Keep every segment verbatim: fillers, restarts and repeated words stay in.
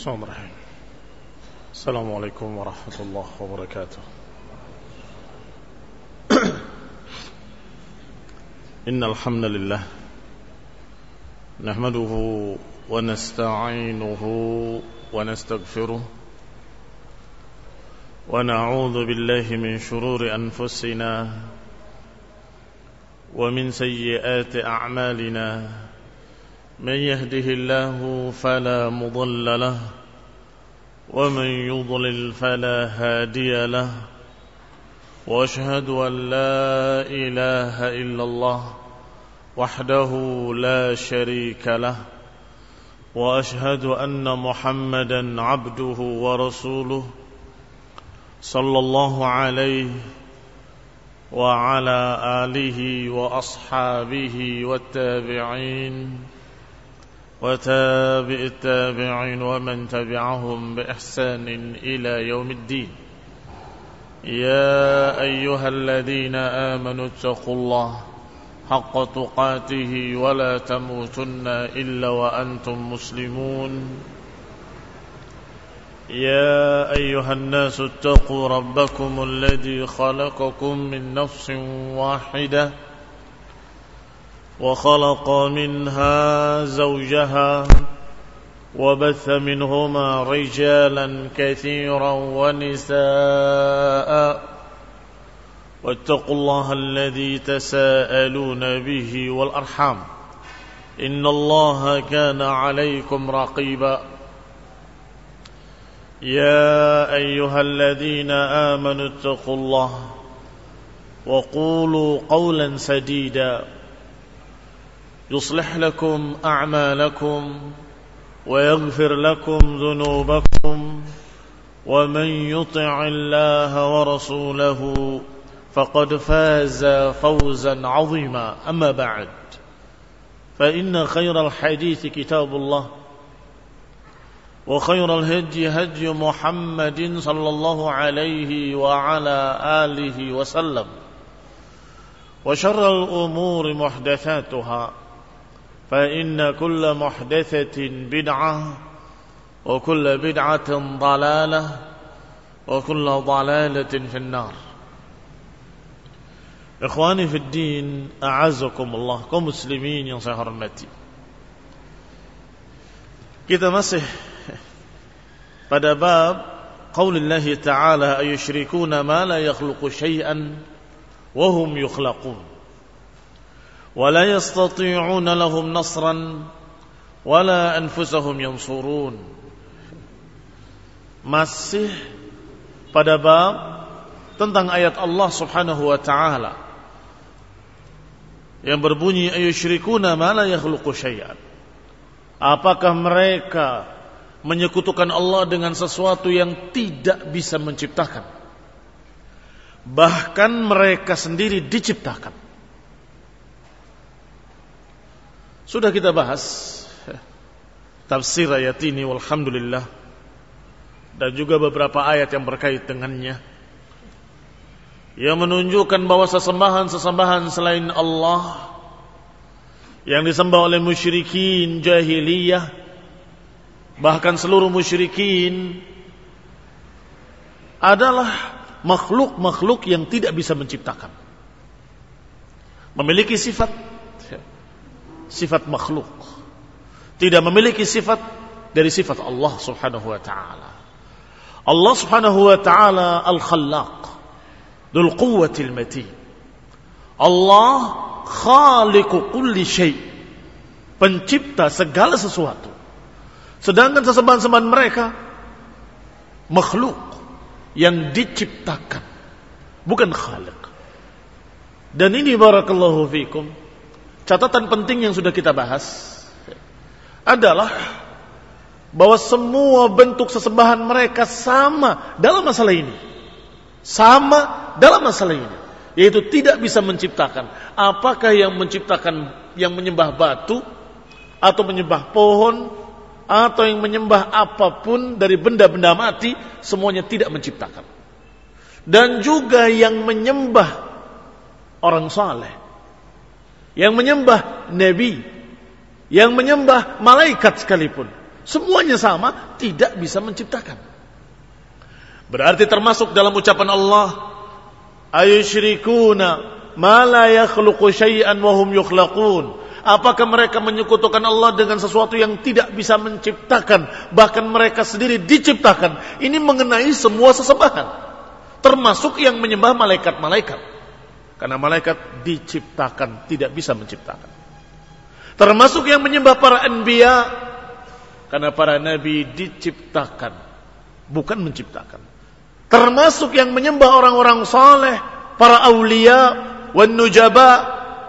Bismillahirrahmanirrahim. Assalamualaikum warahmatullahi wabarakatuh. Innal hamdalillah nahmaduhu wa nasta'inuhu wa nastaghfiruh wa na'udzu billahi min shururi anfusina wa min sayyiati a'malina. من يهده الله فلا مضل له ومن يضلل فلا هادي له وأشهد أن لا إله إلا الله وحده لا شريك له وأشهد أن محمدا عبده ورسوله صلى الله عليه وعلى آله وأصحابه والتابعين وتابع التابعين ومن تبعهم بإحسان إلى يوم الدين. يا أيها الذين آمنوا اتقوا الله حق تقاته ولا تموتن إلا وأنتم مسلمون. يا أيها الناس اتقوا ربكم الذي خلقكم من نفس واحدة وخلق منها زوجها وبث منهما رجالا كثيرا ونساء واتقوا الله الذي تساءلون به والأرحام إن الله كان عليكم رقيبا. يا أيها الذين آمنوا اتقوا الله وقولوا قولا سديدا يصلح لكم أعمالكم ويغفر لكم ذنوبكم ومن يطع الله ورسوله فقد فاز فوزا عظيما. أما بعد فإن خير الحديث كتاب الله وخير الهدي هدي محمد صلى الله عليه وعلى آله وسلم وشر الأمور محدثاتها فإن كل محدثة بدعة وكل بدعة ضلالة وكل ضلالة في النار. Ikhwani fi din, a'azzakumullah, kaum muslimin yang saya hormati. Kita masih pada bab qaulillah ta'ala ayusyrikuna ma la yakhluqu syai'an wa hum yukhlaqun ولا يستطيعون لهم نصرا ولا أنفسهم ينصرون. Masih pada bab tentang ayat Allah Subhanahu wa taala yang berbunyi ayusyrikuna ma la yakhluqu syai'an. Apakah mereka menyekutukan Allah dengan sesuatu yang tidak bisa menciptakan? Bahkan mereka sendiri diciptakan. Sudah kita bahas tafsir ayat ini walhamdulillah, dan juga beberapa ayat yang berkait dengannya yang menunjukkan bahwa sesembahan-sesembahan selain Allah yang disembah oleh musyrikin jahiliyah, bahkan seluruh musyrikin, adalah makhluk-makhluk yang tidak bisa menciptakan, memiliki sifat sifat makhluk, tidak memiliki sifat dari sifat Allah Subhanahu wa taala. Allah Subhanahu wa taala Al-Khallaq, Dzul Quwwatil Matin. Allah khaliqu kulli syai', pencipta segala sesuatu. Sedangkan sesembahan-sembahan mereka makhluk yang diciptakan, bukan khaliq. Dan ini barakallahu fikum, catatan penting yang sudah kita bahas adalah bahwa semua bentuk sesembahan mereka sama dalam masalah ini. Sama dalam masalah ini, yaitu tidak bisa menciptakan. Apakah yang menciptakan, yang menyembah batu atau menyembah pohon atau yang menyembah apapun dari benda-benda mati, semuanya tidak menciptakan. Dan juga yang menyembah orang saleh, yang menyembah nabi, yang menyembah malaikat sekalipun, semuanya sama, tidak bisa menciptakan. Berarti termasuk dalam ucapan Allah, ayusyrikuna ma la yakhluqu syai'an wa hum yukhlaqun. Apakah mereka menyekutukan Allah dengan sesuatu yang tidak bisa menciptakan, bahkan mereka sendiri diciptakan? Ini mengenai semua sesembahan, termasuk yang menyembah malaikat-malaikat. Karena malaikat diciptakan, tidak bisa menciptakan. Termasuk yang menyembah para anbiya, karena para nabi diciptakan, bukan menciptakan. Termasuk yang menyembah orang-orang saleh, para aulia, wan nujaba,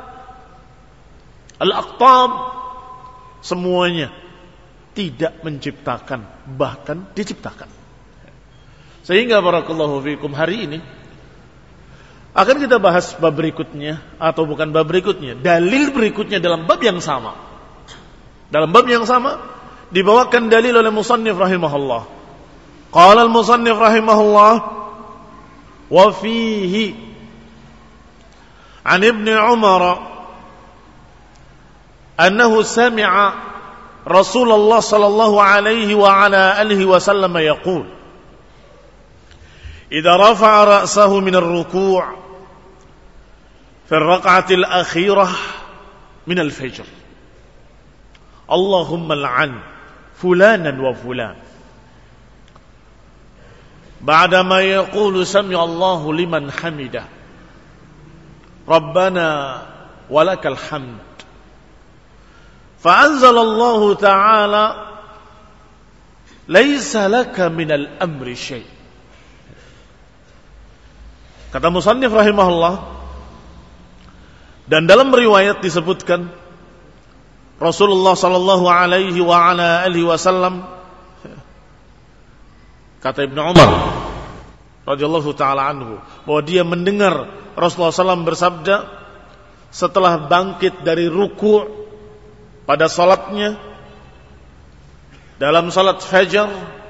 al-aqtab, semuanya tidak menciptakan, bahkan diciptakan. Sehingga barakallahu fikum, hari ini akan kita bahas bab berikutnya, atau bukan bab berikutnya, dalil berikutnya dalam bab yang sama. Dalam bab yang sama dibawakan dalil oleh musannif rahimahullah. Qala al-musannif rahimahullah, wa fihi an Ibnu Umar annahu sami'a Rasulullah sallallahu alaihi wa ala alihi wasallam yaqul idza rafa'a ra'sahu min ar-ruku' fi ar-rak'ati al-akhirah min al-fajr Allahumma al'an fulanan wa fulan ba'dama yaqulu sami'a Allahu liman hamidah Rabbana walakal hamd. Fa'anzalallahu ta'ala laisa laka minal amri syai'. Kata musannif rahimahullah, dan dalam riwayat disebutkan Rasulullah sallallahu alaihi wa ala alihi wasallam, kata Ibnu Umar radhiyallahu taala anhu, bahwa dia mendengar Rasulullah sallallahu alaihi wasallam bersabda setelah bangkit dari ruku' pada salatnya dalam salat fajar,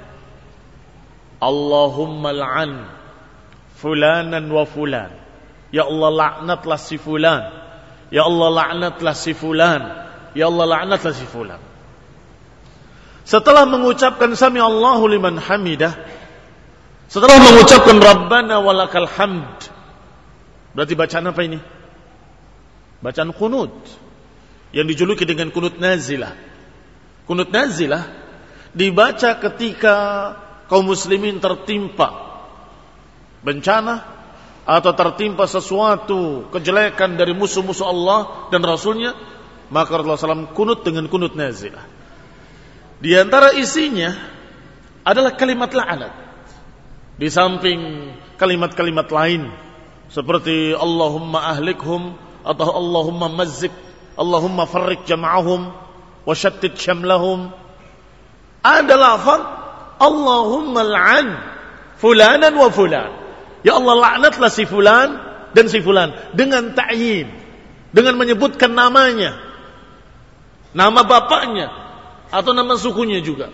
Allahumma al'an fulanan wa fulan. Ya Allah, laknatlah si fulan. Ya Allah, laknatlah si fulan. Ya Allah, laknatlah si fulan. Setelah mengucapkan sami Allahu liman hamidah, setelah mengucapkan Rabbana walakal hamd, berarti bacaan apa ini? Bacaan kunut yang dijuluki dengan kunut nazilah. Kunut nazilah dibaca ketika kaum muslimin tertimpa bencana atau tertimpa sesuatu kejelekan dari musuh-musuh Allah dan Rasulnya, maka Rasulullah sallallahu alaihi wasallam kunut dengan kunut nazilah. Di antara isinya adalah kalimat la'nat, di samping kalimat-kalimat lain seperti Allahumma ahlikhum atau Allahumma mazzik, Allahumma farrik jam'ahum wa shattit syamlahum. Ada lafaz Allahumma al'an fulanan wa fulan. Ya Allah, laknatlah si fulan dan si fulan, dengan ta'yin, dengan menyebutkan namanya, nama bapaknya atau nama sukunya juga.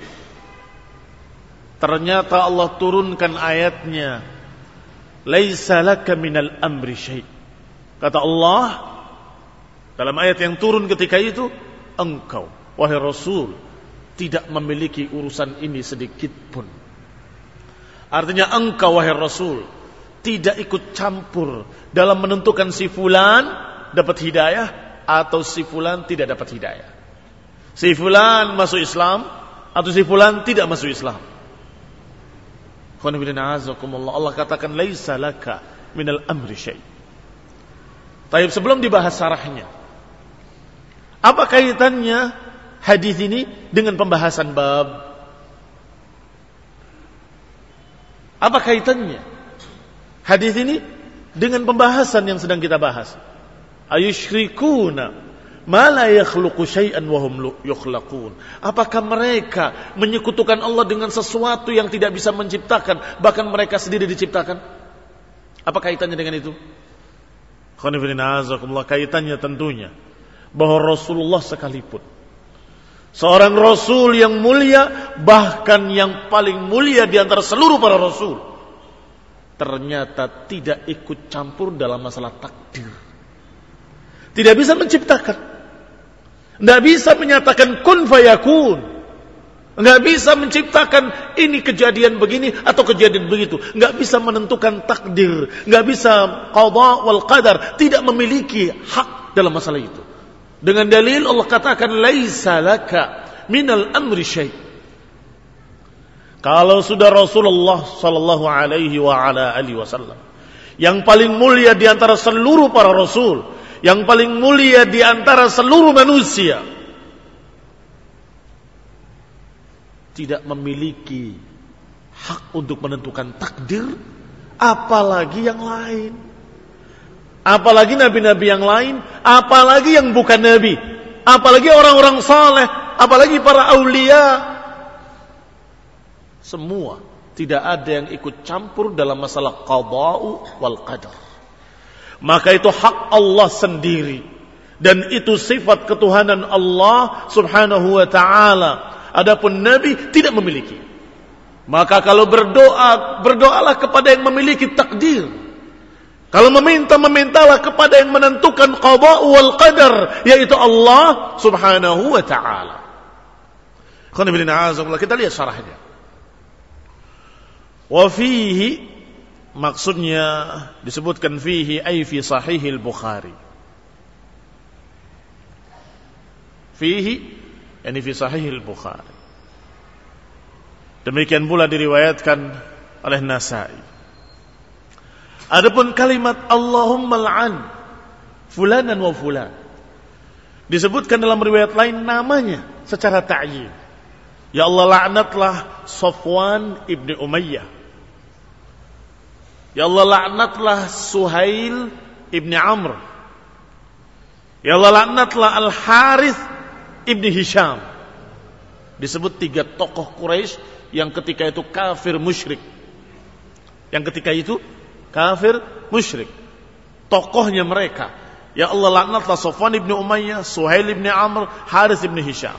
Ternyata Allah turunkan ayatnya, laisa laka minal amri syai'. Kata Allah dalam ayat yang turun ketika itu, engkau wahai Rasul tidak memiliki urusan ini sedikit pun. Artinya engkau wahai Rasul tidak ikut campur dalam menentukan si fulan dapat hidayah atau si fulan tidak dapat hidayah, si fulan masuk Islam atau si fulan tidak masuk Islam. Allah katakan laisa laka minal amri syai'. Taib, sebelum dibahas syarahnya, apa kaitannya hadis ini dengan pembahasan bab? Apa kaitannya hadis ini dengan pembahasan yang sedang kita bahas? Ayusyrikuna ma la yakhluqu syai'an wa hum yukhlaqun. Apakah mereka menyekutukan Allah dengan sesuatu yang tidak bisa menciptakan, bahkan mereka sendiri diciptakan? Apa kaitannya dengan itu? Kaitannya tentunya bahwa Rasulullah sekalipun, seorang Rasul yang mulia, bahkan yang paling mulia di antara seluruh para Rasul, ternyata tidak ikut campur dalam masalah takdir. Tidak bisa menciptakan, tidak bisa menyatakan kun fayakun. Enggak bisa menciptakan ini kejadian begini atau kejadian begitu. Enggak bisa menentukan takdir. Enggak bisa qada wal qadar. Tidak memiliki hak dalam masalah itu. Dengan dalil Allah katakan laisa laka minal amri syai'. Kalau sudah Rasulullah sallallahu alaihi wa ala alihi wasallam yang paling mulia di antara seluruh para rasul, yang paling mulia di antara seluruh manusia, tidak memiliki hak untuk menentukan takdir, apalagi yang lain, apalagi nabi-nabi yang lain, apalagi yang bukan nabi, apalagi orang-orang saleh, apalagi para aulia. Semua tidak ada yang ikut campur dalam masalah qada'u wal qadar. Maka itu hak Allah sendiri, dan itu sifat ketuhanan Allah subhanahu wa ta'ala. Adapun Nabi tidak memiliki. Maka kalau berdoa, berdoalah kepada yang memiliki takdir. Kalau meminta, memintalah kepada yang menentukan qada wal qadar, yaitu Allah subhanahu wa ta'ala. Kita lihat syarahnya. Wa fihi, maksudnya disebutkan fihi ay fi sahihil Bukhari. Fihi yani fi sahihil Bukhari. Demikian pula diriwayatkan oleh Nasai. Adapun kalimat Allahumma al'an fulanan wa fulan, disebutkan dalam riwayat lain namanya secara ta'yin. Ya Allah, laknatlah Safwan ibni Umayyah. Ya Allah, laknatlah Suhail ibni Amr. Ya Allah, laknatlah Al-Harith ibni Hisham. Disebut tiga tokoh Quraisy yang ketika itu kafir musyrik. Yang ketika itu kafir musyrik. Tokohnya mereka. Ya Allah, laknatlah Safwan ibni Umayyah, Suhail ibni Amr, Harith ibni Hisham.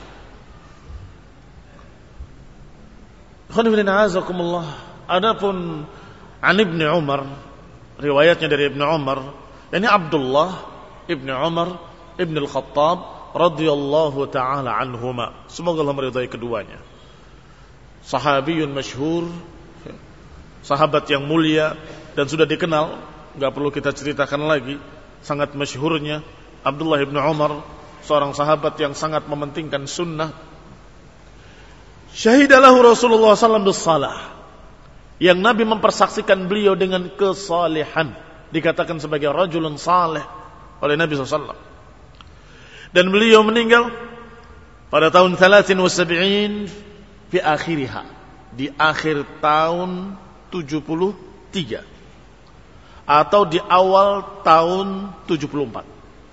Adapun an Ibni Umar, riwayatnya dari Ibni Umar, ini Abdullah Ibni Umar Ibni Al-Khattab radhiyallahu ta'ala anhuma, semoga Allah meridai keduanya. Sahabiyun masyhur, sahabat yang mulia dan sudah dikenal, enggak perlu kita ceritakan lagi sangat masyhurnya Abdullah Ibni Umar, seorang sahabat yang sangat mementingkan sunnah. Syahidalahu Rasulullah sallallahu alaihi wasallam bis-salah, yang Nabi mempersaksikan beliau dengan kesalehan, dikatakan sebagai rajulun saleh oleh Nabi sallallahu alaihi wasallam. Dan beliau meninggal pada tahun thalathin wa sab'in fi akhiriha, di akhir tahun tujuh puluh tiga atau di awal tahun tujuh puluh empat.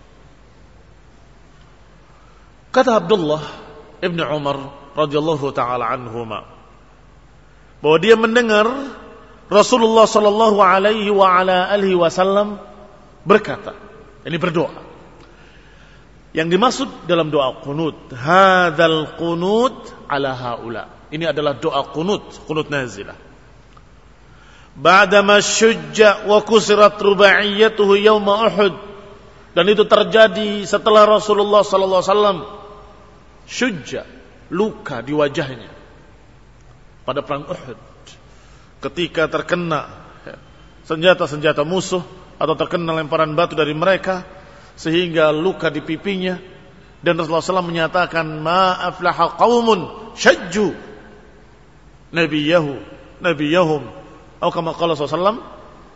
Kata Abdullah Ibn Umar radhiyallahu ta'ala anhuma, bahwa dia mendengar Rasulullah sallallahu alaihi wa ala alihi wasallam berkata, ini berdoa. Yang dimaksud dalam doa qunut, hadzal qunut ala haula. Ini adalah doa qunut, qunut nazilah. Ba'dama syujja wa kusirat rubaiyatuhu yauma Uhud. Dan itu terjadi setelah Rasulullah sallallahu alaihi wasallam syujja, luka di wajahnya pada perang Uhud, ketika terkena senjata-senjata musuh atau terkena lemparan batu dari mereka, sehingga luka di pipinya. Dan Rasulullah sallallahu alaihi wasallam menyatakan, ma aflaha qaumun syajju nabiyahu nabiyahum, atau kama qala sallallahu alaihi wasallam,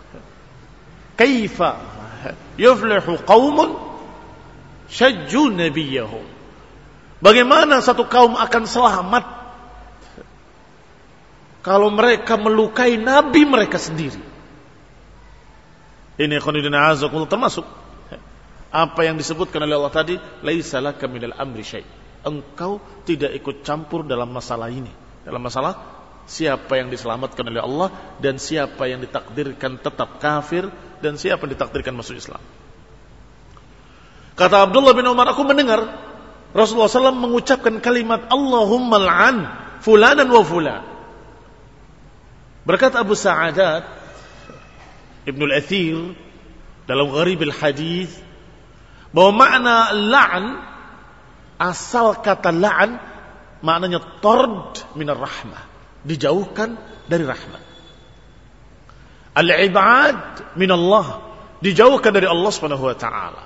kaifa yuflihu qaumun syajju nabiyahum. Bagaimana satu kaum akan selamat kalau mereka melukai nabi mereka sendiri? Ini khonidina azakumullah, termasuk apa yang disebutkan oleh Allah tadi, laisa laka minal amri syai'. Engkau tidak ikut campur dalam masalah ini, dalam masalah siapa yang diselamatkan oleh Allah dan siapa yang ditakdirkan tetap kafir dan siapa yang ditakdirkan masuk Islam. Kata Abdullah bin Umar, aku mendengar Rasulullah sallallahu alaihi wasallam mengucapkan kalimat Allahumma al'an fulanan wa fulan. Berkata Abu Sa'adat Ibnul Athir dalam Gharib al-Hadith, bahwa makna la'an, asal kata la'an maknanya tard minar rahmah, dijauhkan dari rahmat. Al-ibad minallah, dijauhkan dari Allah Subhanahu wa taala.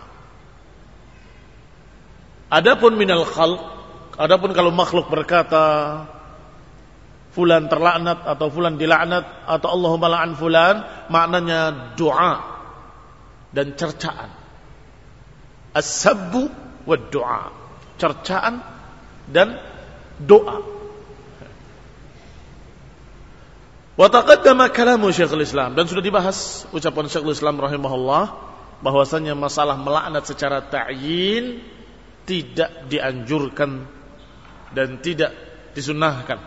Adapun minal khalq, adapun kalau makhluk berkata fulan terlaknat atau fulan dilaknat atau Allahumma la'an fulan, maknanya doa dan cercaan. As-sabbu wa doa, cercaan dan doa. Wa taqaddama kalamu Syekhul Islam, dan sudah dibahas ucapan Syekhul Islam rahimahullah bahwasanya masalah melaknat secara ta'yin tidak dianjurkan dan tidak disunnahkan.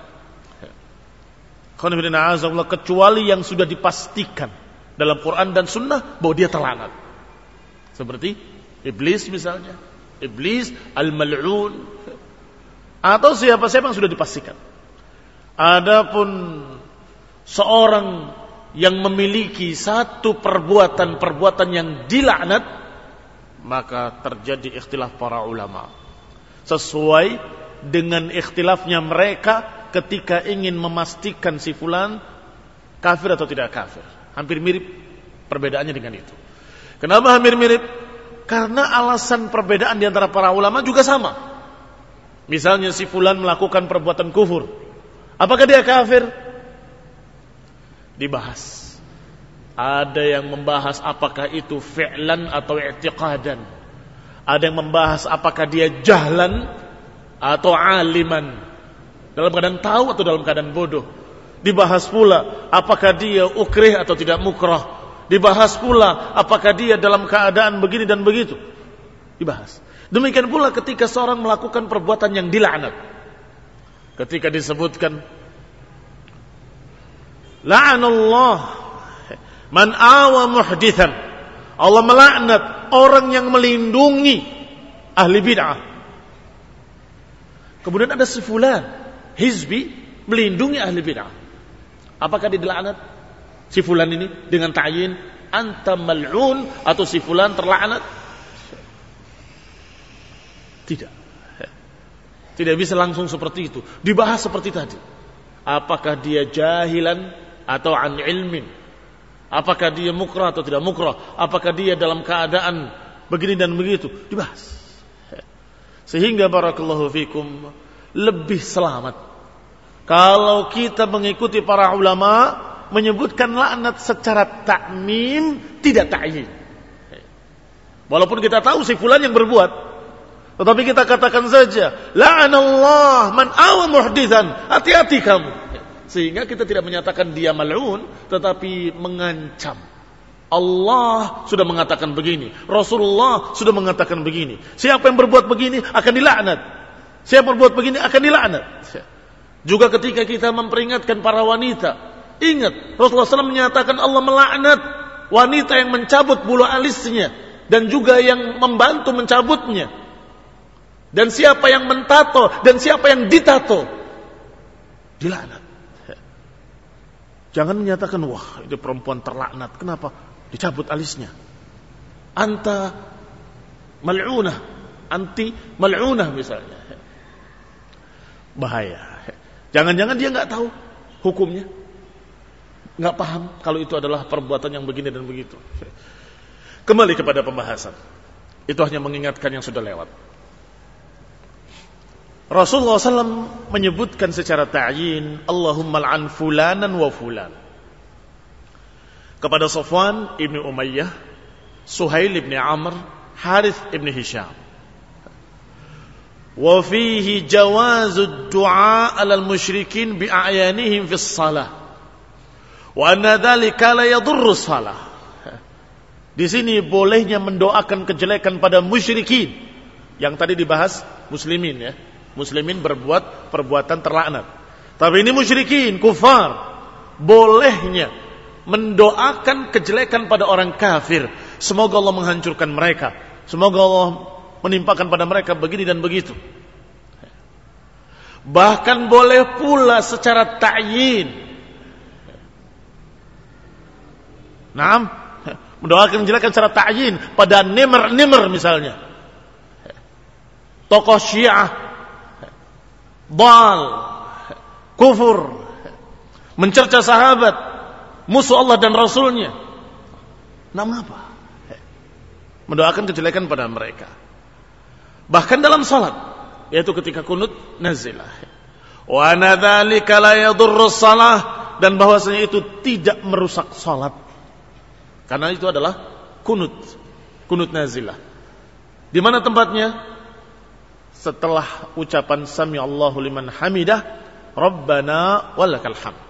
Kecuali yang sudah dipastikan dalam Quran dan Sunnah bahwa dia terlaknat. Seperti iblis misalnya, iblis al-mal'un, atau siapa-siapa yang sudah dipastikan. Adapun seorang yang memiliki satu perbuatan-perbuatan yang dilaknat, maka terjadi ikhtilaf para ulama sesuai dengan ikhtilafnya mereka ketika ingin memastikan si fulan kafir atau tidak kafir. Hampir mirip perbedaannya dengan itu. Kenapa hampir mirip? Karena alasan perbedaan di antara para ulama juga sama. Misalnya si fulan melakukan perbuatan kufur, apakah dia kafir? Dibahas. Ada yang membahas apakah itu fi'lan atau i'tiqadan. Ada yang membahas apakah dia jahlan atau aliman, dalam keadaan tahu atau dalam keadaan bodoh. Dibahas pula apakah dia ukrih atau tidak mukrah. Dibahas pula apakah dia dalam keadaan begini dan begitu. Dibahas. Demikian pula ketika seorang melakukan perbuatan yang dilaknat. Ketika disebutkan la'anallah man awa muhdithan, Allah melaknat orang yang melindungi ahli bid'ah. Kemudian ada si fulan hizbi melindungi ahli bid'ah. Apakah dia dilaknat si fulan ini dengan ta'yin anta mal'un atau si fulan terlaknat? Tidak. Tidak bisa langsung seperti itu. Dibahas seperti tadi. Apakah dia jahilan atau an ilmin? Apakah dia mukrah atau tidak mukrah? Apakah dia dalam keadaan begini dan begitu? Dibahas. Sehingga barakallahu fikum, lebih selamat kalau kita mengikuti para ulama menyebutkan laknat secara ta'mim, tidak ta'yin. Walaupun kita tahu si fulan yang berbuat, tetapi kita katakan saja la'anallah man awa muhdithan, hati-hati kamu. Sehingga kita tidak menyatakan dia mal'un, tetapi mengancam. Allah sudah mengatakan begini, Rasulullah sudah mengatakan begini. Siapa yang berbuat begini akan dilaknat. Siapa yang berbuat begini akan dilaknat. Juga ketika kita memperingatkan para wanita, ingat Rasulullah shallallahu alaihi wasallam menyatakan Allah melaknat wanita yang mencabut bulu alisnya dan juga yang membantu mencabutnya. Dan siapa yang mentato dan siapa yang ditato, dilaknat. Jangan menyatakan wah itu perempuan terlaknat, kenapa dicabut alisnya? Anta mal'unah, anti mal'unah misalnya. Bahaya. Jangan-jangan dia nggak tahu hukumnya, nggak paham kalau itu adalah perbuatan yang begini dan begitu. Kembali kepada pembahasan. Itu hanya mengingatkan yang sudah lewat. Rasulullah shallallahu alaihi wasallam menyebutkan secara ta'yin Allahumma al'an fulanan wa fulan kepada Safwan ibn Umayyah, Suhail ibn Amr, Harith ibn Hisham. Wa fihi jawazud du'a 'alal musyrikin bi'ayanihim fis shalah wa anna dhalika la yadurru shalah. Di sini bolehnya mendoakan kejelekan pada musyrikin. Yang tadi dibahas muslimin ya. Muslimin berbuat perbuatan terlaknat. Tapi ini musyrikin, kufar, bolehnya mendoakan kejelekan pada orang kafir. Semoga Allah menghancurkan mereka. Semoga Allah menimpakan pada mereka begini dan begitu. Bahkan boleh pula secara ta'yin. Naam, mendoakan kejelekan secara ta'yin pada nimr-nimr misalnya. Tokoh Syiah dal, kufur, mencerca sahabat, musuh Allah dan Rasulnya. Namun apa? Mendoakan kejelekan pada mereka. Bahkan dalam salat, yaitu ketika kunut nazilah. Wa nadzalika la yadurru shalah, dan bahwasanya itu tidak merusak salat. Karena itu adalah kunut, kunut nazilah. Di mana tempatnya? Setelah ucapan sami Allahu liman hamidah, Rabbana walakal hamd.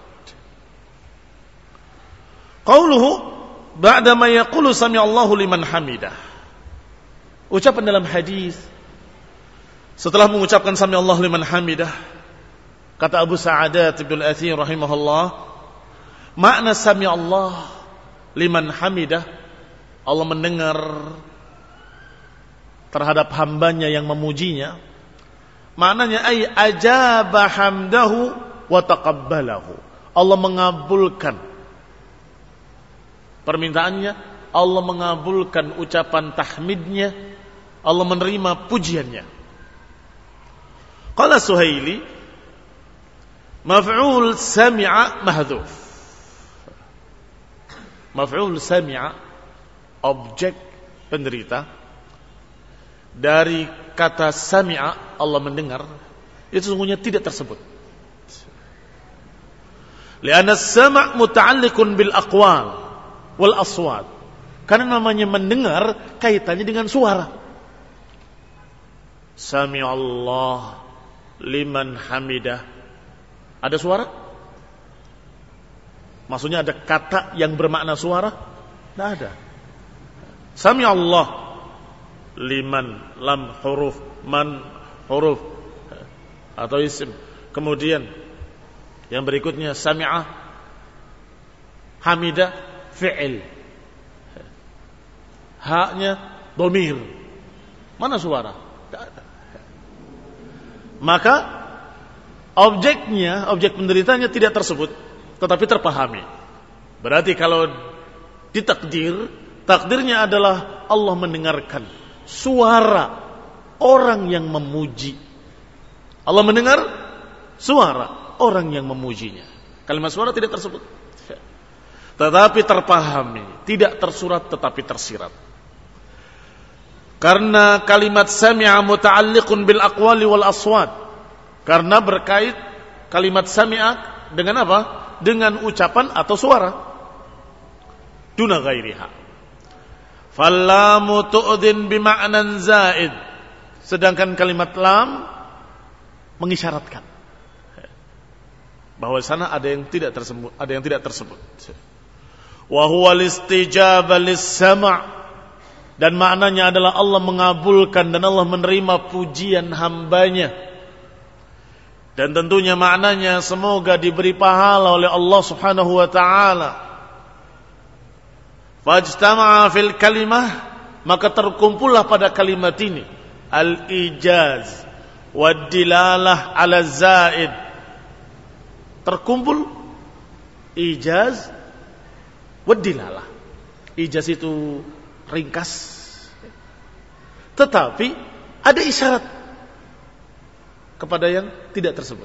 Qauluhu ba'da ma yaqulu sami Allahu liman hamidah. Ucapan dalam hadis setelah mengucapkan sami Allahu liman hamidah, kata Abu Sa'adat Ibnu Al-Athir rahimahullah, makna sami Allah liman hamidah, Allah mendengar terhadap hambanya yang memujinya. Maknanya ay ajaba hamdahu wa taqabbalahu. Allah mengabulkan permintaannya, Allah mengabulkan ucapan tahmidnya, Allah menerima pujiannya. Qala Suhaili, maf'ul sami'a mahdhuf. Maf'ul sami'a, objek penderita dari kata sami'a, Allah mendengar, itu sesungguhnya tidak tersebut. Lianna as-sam' muta'alliqun bil aqwal wal aswat. Karena namanya mendengar kaitannya dengan suara. Sami Allah liman hamidah. Ada suara? Maksudnya ada kata yang bermakna suara? Tidak ada. Sami Allah liman, lam huruf, man huruf atau isim. Kemudian yang berikutnya sami'ah, hamidah, fi'il. Haknya domir. Mana suara? Tidak ada. Maka objeknya, objek penderitanya tidak tersebut, tetapi terpahami. Berarti kalau ditakdir, takdirnya adalah Allah mendengarkan suara orang yang memuji. Allah mendengar suara orang yang memujinya. Kalimat suara tidak tersebut, tetapi terpahami, tidak tersurat tetapi tersirat. Karena kalimat sami'a muta'alliqun bil aqwali wal aswat. Karena berkait kalimat sami'a dengan apa? Dengan ucapan atau suara. Duna ghairiha. Fallamu tu'dhin bima'nan zaid. Sedangkan kalimat lam mengisyaratkan bahwa sana ada yang tidak tersebut, ada yang tidak tersebut. Wa huwa listijaba lis-sam'. Dan maknanya adalah Allah mengabulkan dan Allah menerima pujian hambanya. Dan tentunya maknanya semoga diberi pahala oleh Allah subhanahu wa ta'ala. Fajtama'a fil kalimah, maka terkumpullah pada kalimat ini al-ijaz wad-dilalah ala zaid. Terkumpul ijaz wad-dilalah. Ijaz itu ringkas, tetapi ada isyarat kepada yang tidak tersebut.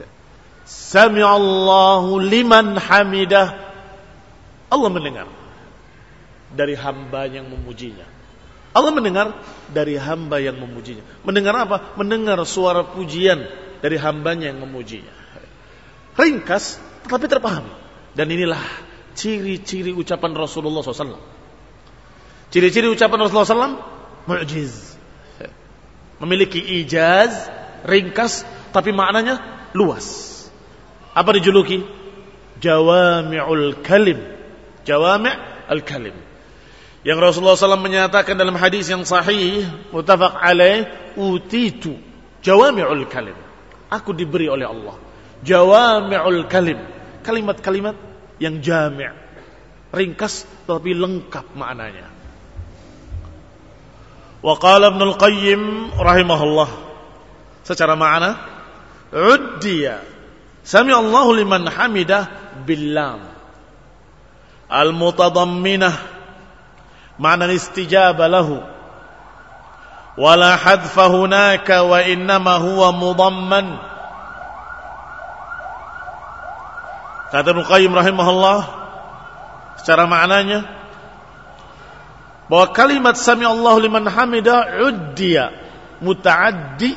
Sami'allahu liman hamidah. Allah mendengar dari hamba yang memujinya. Allah mendengar dari hamba yang memujinya. Mendengar apa? Mendengar suara pujian dari hambanya yang memujinya. Ringkas tetapi terpahami. Dan inilah ciri-ciri ucapan Rasulullah shallallahu alaihi wasallam. Ciri-ciri ucapan Rasulullah shallallahu alaihi wasallam mu'jiz, memiliki ijaz, ringkas, tapi maknanya luas. Apa dijuluki? Jawami'ul kalim. Jawami' al-kalim. Yang Rasulullah shallallahu alaihi wasallam menyatakan dalam hadis yang sahih, muttafaq alaih, utitu jawami'ul kalim. Aku diberi oleh Allah jawami'ul kalim. Kalimat-kalimat yang jami', ringkas, tapi lengkap maknanya. Wa qala Ibnu Al-Qayyim rahimahullah, secara makna uddiya sami Allahu liman hamidah billam al-mutadamminah ma'na istijaba lahu wala hadfa hunaka wa innama huwa mudamman Kata Ibnu Qayyim rahimahullah, secara maknanya bahwa kalimat sami Allahu liman hamidah uddiya muta'addi,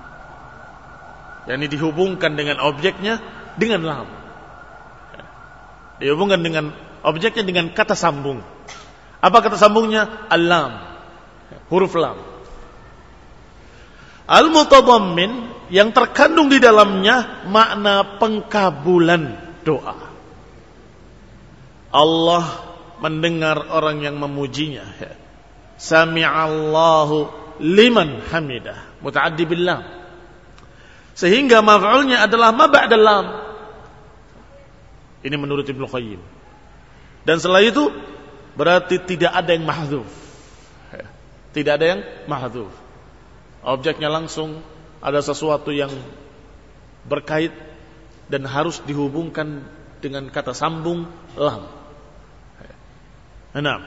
yakni dihubungkan dengan objeknya dengan lam. Dihubungkan dengan objeknya dengan kata sambung. Apa kata sambungnya? Al-lam, huruf lam. Al-mutadammin, yang terkandung di dalamnya makna pengkabulan doa. Allah mendengar orang yang memujinya. Sami'allahu liman hamidah, muta'addi billah. Sehingga maf'ulnya adalah ma ba'dal lam. Ini menurut Ibnu Qayyim. Dan setelah itu berarti tidak ada yang mahdzuf. Tidak ada yang mahdzuf. Objeknya langsung ada sesuatu yang berkait dan harus dihubungkan dengan kata sambung lam. Enam.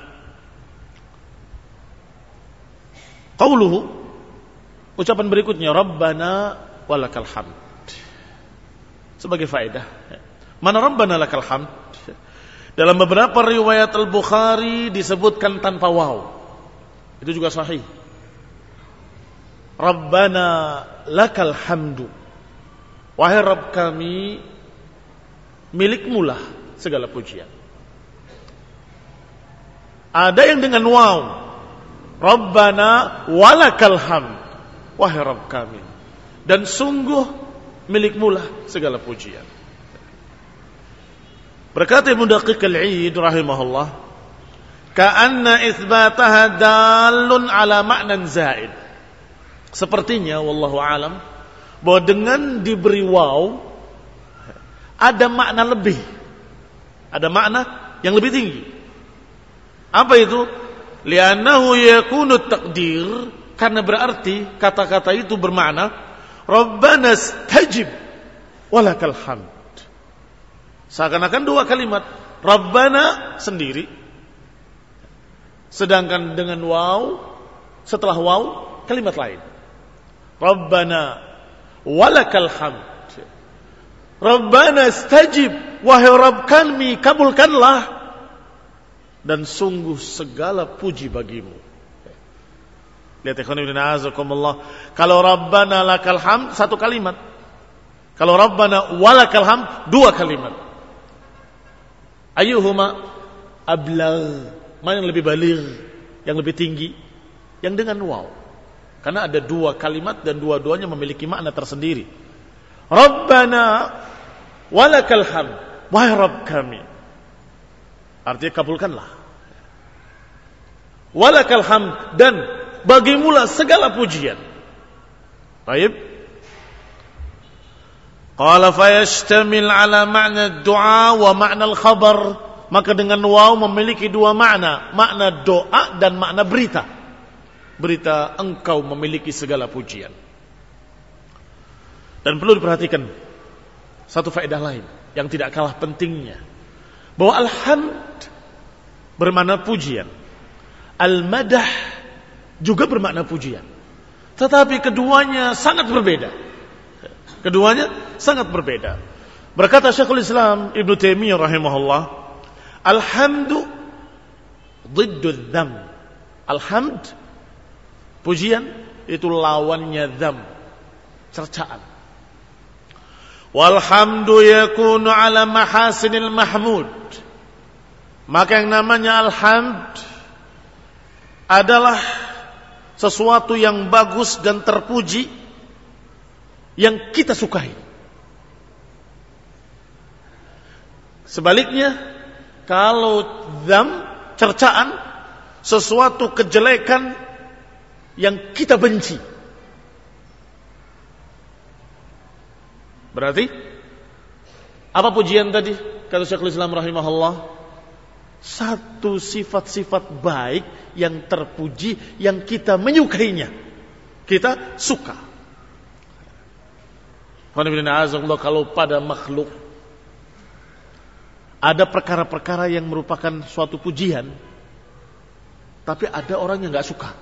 Qauluhu, ucapan berikutnya, Rabbana walakal hamd. Sebagai faedah, mana Rabbana lakal hamd? Dalam beberapa riwayat Al-Bukhari disebutkan tanpa waw. Itu juga sahih. Rabbana lakal hamdu. Wahai Rabb kami, milikmulah segala pujian. Ada yang dengan waw. Rabbana walakal hamd. Wahai Rabb kami, dan sungguh milikmulah segala pujian. Berkata Ibnu Daqiq al-Eid rahimahullah, ka'anna itsbataha dalun ala ma'nan zaid. Sepertinya wallahu alam bahwa dengan diberi waw ada makna lebih, ada makna yang lebih tinggi. Apa itu? Li'annahu yakunu taqdir, karena berarti kata-kata itu bermakna Rabbana stajib walakal hamd. Seakan-akan dua kalimat, Rabbana sendiri, sedangkan dengan waw, setelah waw kalimat lain, Rabbana walakal hamd. Rabbana stajib, wahai Rabb kami, kabulkanlah, dan sungguh segala puji bagimu. Lihat ikhwan ibn a'azakumullah, kalau Rabbana lakal hamd satu kalimat, kalau Rabbana walakal hamd dua kalimat. Ayyuhuma ablagh, mana yang lebih baligh, yang lebih tinggi? Yang dengan waw. Karena ada dua kalimat dan dua-duanya memiliki makna tersendiri. Rabbana walakal hamd, wahai Rabb kami, artinya kabulkanlah. Walakal hamd, dan bagimulah segala pujian. Baik. Qala fayashtamil ala ma'na du'a wa ma'na al-khabar. Maka dengan waw memiliki dua makna, makna doa dan makna berita. Berita engkau memiliki segala pujian. Dan perlu diperhatikan satu faedah lain yang tidak kalah pentingnya, bahwa alhamd bermakna pujian, al-madah juga bermakna pujian, tetapi keduanya sangat berbeda. Keduanya sangat berbeda. Berkata Syekhul Islam Ibnu Taimiyah rahimahullah, alhamdu dhiddu dzam. Alhamd, pujian, itu lawannya dzam, cercaan. Walhamdu yakunu ala mahasinil mahmud. Maka yang namanya alhamd adalah sesuatu yang bagus dan terpuji, yang kita sukai. Sebaliknya, kalau dzam, cercaan, sesuatu kejelekan yang kita benci. Berarti apa pujian tadi? Kata Syekhul Islam rahimahullah, satu sifat-sifat baik yang terpuji, yang kita menyukainya, kita suka. Kalau pada makhluk ada perkara-perkara yang merupakan suatu pujian, tapi ada orang yang gak suka,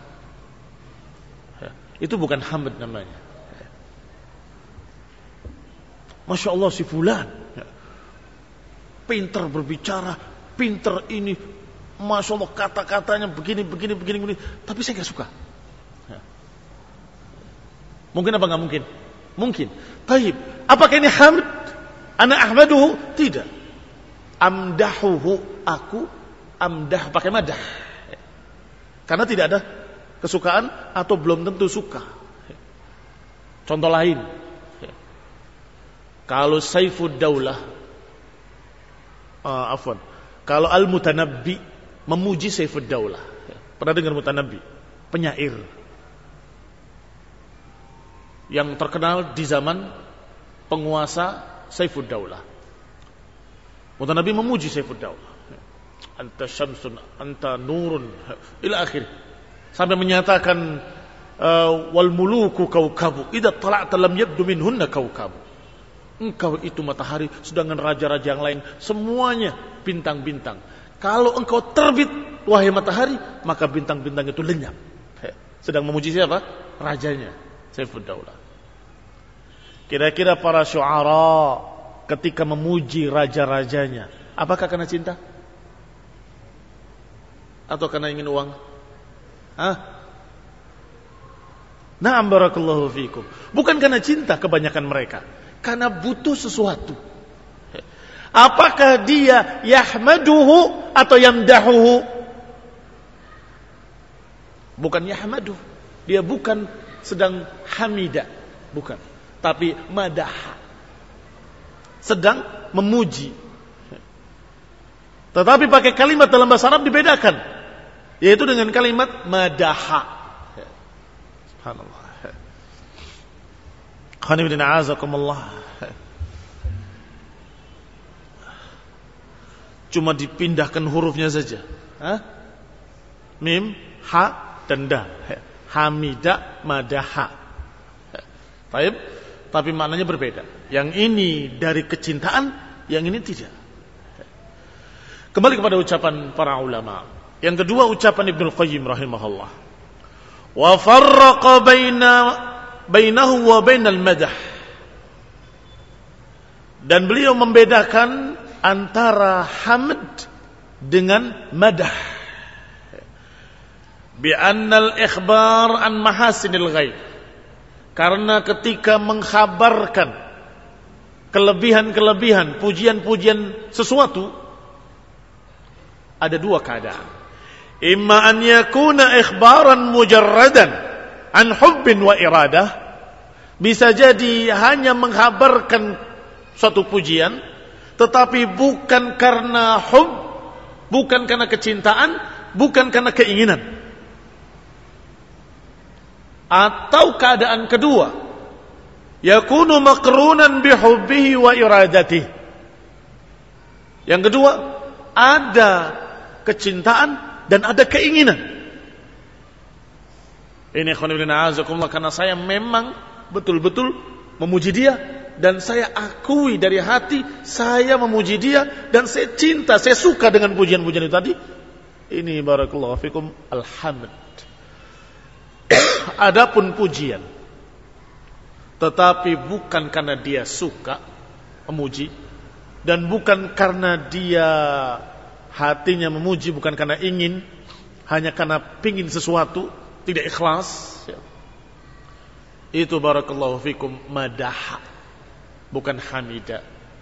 itu bukan hamd namanya. Masya Allah si fulan, pinter berbicara, pinter ini, masya Allah kata-katanya begini, begini, begini, begini, tapi saya nggak suka. Ya. Mungkin apa nggak mungkin? Mungkin. Taib. Apakah ini hamd? Ana ahmaduhu? Tidak. Amdahuhu, aku amdah pakai madah. Karena tidak ada kesukaan atau belum tentu suka. Contoh lain. Kalau Saifud Daulah, uh, afwan, kalau Al-Mutanabbi memuji Saifud Daulah. Pernah dengar Mutanabbi? Penyair yang terkenal di zaman penguasa Saifud Daulah. Mutanabbi memuji Saifud Daulah. Anta syamsun, anta nurun, ila akhir. Sampai menyatakan uh, wal muluku kaukabu, idza tala'ta lam yabdu minhunna kaukabu. Engkau itu matahari, sedangkan raja-raja yang lain semuanya bintang-bintang. Kalau engkau terbit, wahai matahari, maka bintang-bintang itu lenyap. Sedang memuji siapa? Rajanya, Saifud Daulah. Kira-kira para syu'ara ketika memuji raja-rajanya, apakah karena cinta? Atau karena ingin uang? Hah? Na'am barakallahu fikum. Bukan karena cinta kebanyakan mereka, karena butuh sesuatu. Apakah dia yahmaduhu atau yamdahuhu? Bukan yahmaduhu. Dia bukan sedang hamida, bukan. Tapi madah, sedang memuji. Tetapi pakai kalimat dalam bahasa Arab dibedakan, yaitu dengan kalimat madaha. Subhanallah. Qanibidin a'azakumullah. Cuma dipindahkan hurufnya saja. Hah? Mim, ha, dan da. Hamida, madaha. Baik. Tapi maknanya berbeda. Yang ini dari kecintaan, yang ini tidak. Kembali kepada ucapan para ulama. Yang kedua ucapan Ibnu Qayyim rahimahullah. Wa farraqa baina bainahu wa bainal madah. Dan beliau membedakan antara hamd dengan madah. Bi annal ikhbar an mahasinil ghaib. Karena ketika mengkhabarkan kelebihan-kelebihan, pujian-pujian sesuatu, ada dua keadaan. Imma an yakuna ikhbaran mujarradan an hubbin wa iradah. Bisa jadi hanya mengkhabarkan suatu pujian, tetapi bukan karena hub, bukan karena kecintaan, bukan karena keinginan. Atau keadaan kedua, yakunu maqrunan bihubbihi wa iradatihi. Yang kedua, ada kecintaan dan ada keinginan. Ini khonibina azakumullah, karena saya memang betul-betul memuji dia, dan saya akui dari hati saya memuji dia, dan saya cinta, saya suka dengan pujian-pujian itu tadi. Ini barakallahu fikum alhamd. Adapun pujian, tetapi bukan karena dia suka memuji, dan bukan karena dia hatinya memuji, bukan karena ingin, hanya karena pingin sesuatu, tidak ikhlas. Itu barakallahu fikum madah, bukan hamida.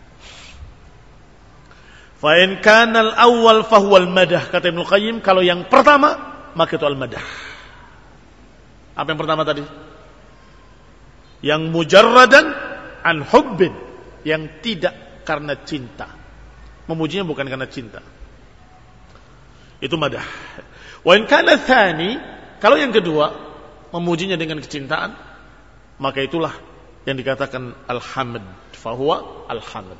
Fa in kana al-awwal fa huwa al-madah, kata Ibnu Qayyim, kalau yang pertama maka itu al-madah. Apa yang pertama tadi? Yang mujarradan an hubbin, yang tidak karena cinta. Memujinya bukan karena cinta. Itu madah. Wa in kana tsani, kalau yang kedua memujinya dengan kecintaan, maka itulah yang dikatakan al-hamd, fa huwa al-hamd.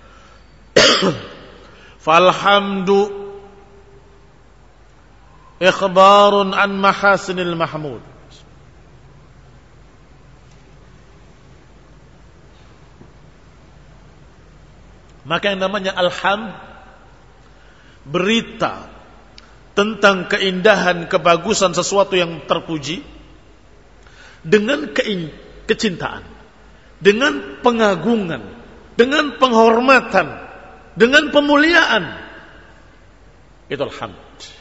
Falhamdu ikhbarun an mahasinil mahmud. Maka yang namanya alhamd, berita tentang keindahan, kebagusan sesuatu yang terpuji dengan kein- kecintaan, dengan pengagungan, dengan penghormatan, dengan pemuliaan. Itu alhamd.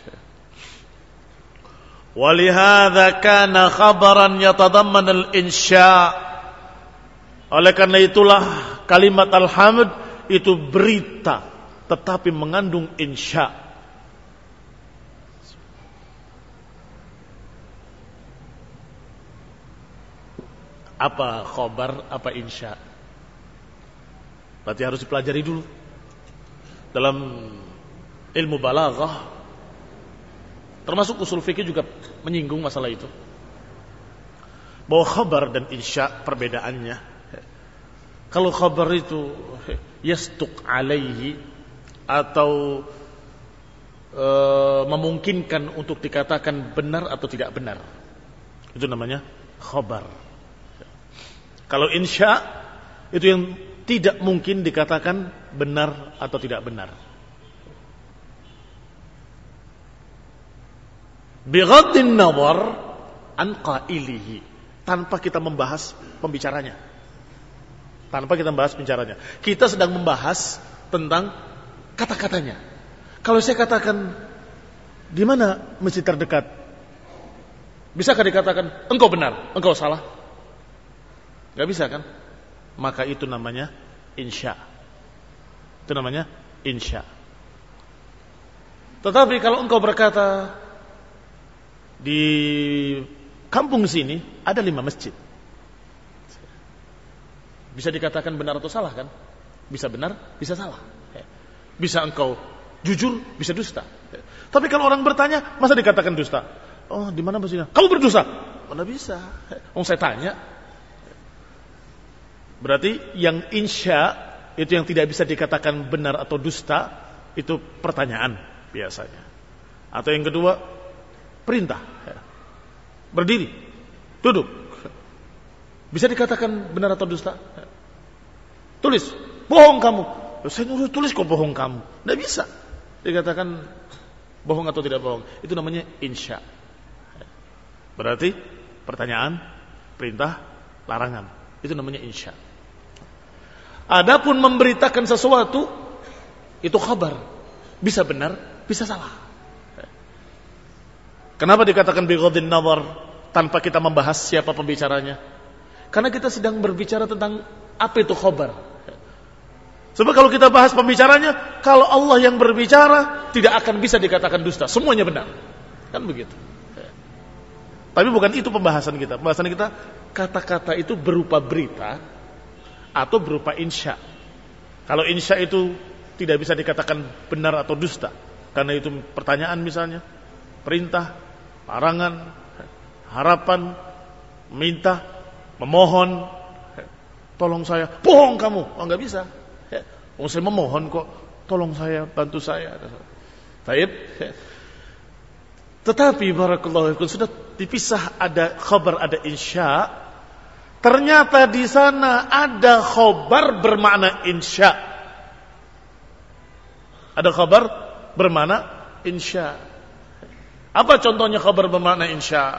Walihada kana khabaran yatadamman al-insya. Oleh karena itulah kalimat alhamd itu berita tetapi mengandung insya. Apa khabar, apa insya? Berarti harus dipelajari dulu. Dalam ilmu balaghah, termasuk usul fikih juga menyinggung masalah itu. Bahwa khabar dan insya perbedaannya. Kalau khabar itu yasduq alaihi atau e, memungkinkan untuk dikatakan benar atau tidak benar, itu namanya khabar. Kalau insya itu yang tidak mungkin dikatakan benar atau tidak benar. Bighaddin nazar an qailihi, tanpa kita membahas pembicaranya. Tanpa kita membahas pembicaranya. Kita sedang membahas tentang kata-katanya. Kalau saya katakan, di mana masjid terdekat? Bisakah dikatakan engkau benar, engkau salah? Gak bisa kan? Maka itu namanya insya. Itu namanya insya. Tetapi kalau engkau berkata, di kampung sini ada lima masjid, bisa dikatakan benar atau salah kan? Bisa benar, bisa salah. Bisa engkau jujur, bisa dusta. Tapi kalau orang bertanya, masa dikatakan dusta? Oh, di mana masjidnya? Kamu berdusta? Mana bisa? Oh, saya tanya. Berarti yang insya itu yang tidak bisa dikatakan benar atau dusta, itu pertanyaan biasanya. Atau yang kedua, perintah. Berdiri, duduk. Bisa dikatakan benar atau dusta? Tulis, bohong kamu. Saya nyuruh tulis kok bohong kamu. Tidak bisa dikatakan bohong atau tidak bohong. Itu namanya insya. Berarti pertanyaan, perintah, larangan. Itu namanya insya. Adapun memberitakan sesuatu, itu khabar. Bisa benar, bisa salah. Kenapa dikatakan bighaddin nazar tanpa kita membahas siapa pembicaranya? Karena kita sedang berbicara tentang apa itu khabar. Sebab kalau kita bahas pembicaranya, kalau Allah yang berbicara, tidak akan bisa dikatakan dusta. Semuanya benar. Kan begitu. Tapi bukan itu pembahasan kita. Pembahasan kita, kata-kata itu berupa berita atau berupa insya. Kalau insya itu tidak bisa dikatakan benar atau dusta, karena itu pertanyaan misalnya, perintah, larangan, harapan, minta, memohon, tolong saya, bohong kamu, oh nggak bisa. Oh saya memohon kok, tolong saya, bantu saya. Baik. Tetapi barakallahu fikum, sudah dipisah, ada khabar, ada insya. Ternyata di sana ada khabar bermakna insya. Ada khabar bermakna insya. Apa contohnya khabar bermakna insya?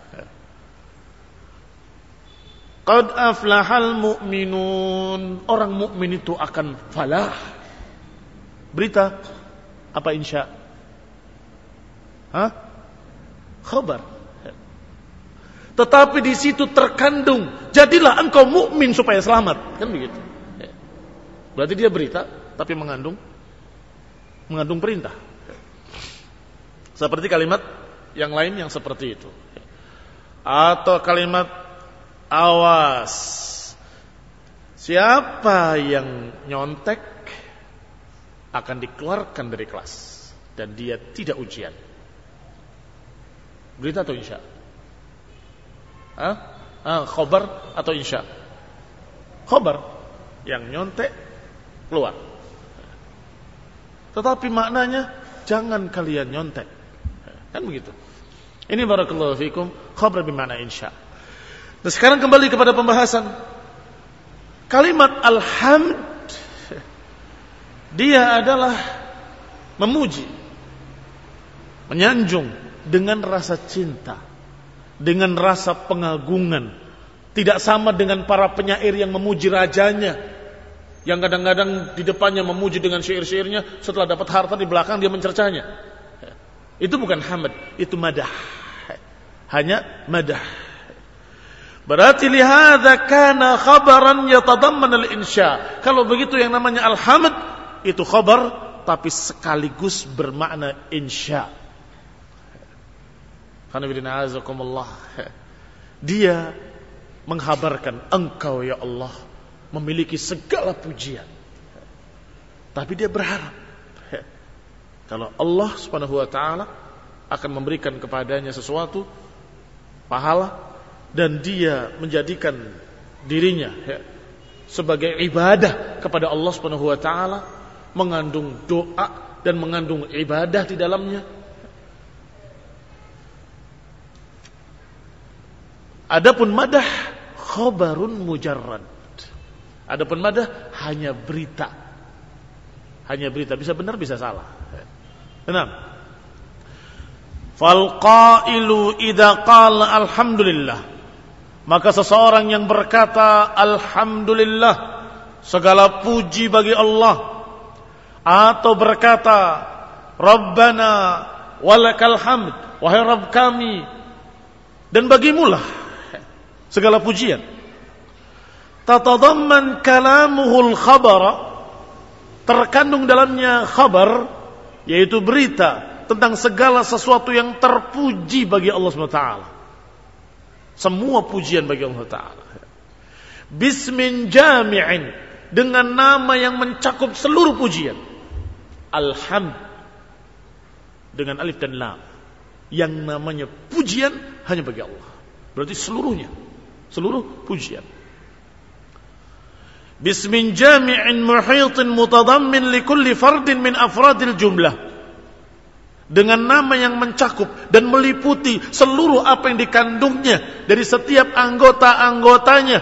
Qad aflahal mu'minun. Orang mukmin itu akan falah. Berita apa insya? Hah? Khabar. Tetapi di situ terkandung, jadilah engkau mukmin supaya selamat, kan begitu. Berarti dia berita, tapi mengandung mengandung perintah. Seperti kalimat yang lain yang seperti itu. Atau kalimat awas, siapa yang nyontek akan dikeluarkan dari kelas dan dia tidak ujian. Berita atau insya? Ah, ah, khobar atau insya? Khobar, yang nyontek keluar. Tetapi maknanya jangan kalian nyontek, kan begitu. Ini barakallahu fikum, khobar bermakna insya. Nah, sekarang kembali kepada pembahasan kalimat alhamd. Dia adalah memuji, menyanjung dengan rasa cinta, dengan rasa pengagungan. Tidak sama dengan para penyair yang memuji rajanya. Yang kadang-kadang di depannya memuji dengan syair-syairnya, setelah dapat harta di belakang dia mencercanya. Itu bukan hamd, itu madah. Hanya madah. Berarti lihadza kana khabaran yatadamman al-insya. Kalau begitu yang namanya al-hamd itu khabar tapi sekaligus bermakna insya. Qanabidina azakumullah. Dia menghabarkan engkau ya Allah memiliki segala pujian. Tapi dia berharap kalau Allah Subhanahu wa taala akan memberikan kepadanya sesuatu pahala dan dia menjadikan dirinya ya, sebagai ibadah kepada Allah Subhanahu wa taala, mengandung doa dan mengandung ibadah di dalamnya. Adapun madah khabarun mujarrad. Adapun madah hanya berita. Hanya berita, bisa benar bisa salah. Enam. Fal qailu idza qala alhamdulillah, maka seseorang yang berkata alhamdulillah, segala puji bagi Allah, atau berkata Rabbana walakal hamd, wahai Rabb kami dan bagimulah segala pujian. Tatadamman kalamuhul khabara, terkandung dalamnya khabar, yaitu berita tentang segala sesuatu yang terpuji bagi Allah subhanahu wa taala. Semua pujian bagi Allah taala. Bismin jami'in, dengan nama yang mencakup seluruh pujian. Alhamd, dengan alif dan lam, yang namanya pujian hanya bagi Allah. Berarti seluruhnya, seluruh pujian. Bismin jami'in muhitin mutadammin likulli fardin min afradil jumlah, dengan nama yang mencakup dan meliputi seluruh apa yang dikandungnya dari setiap anggota-anggotanya,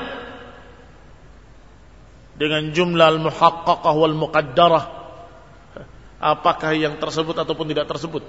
dengan jumlah al-muhaqqaqah wal muqaddarah, apakah yang tersebut ataupun tidak tersebut.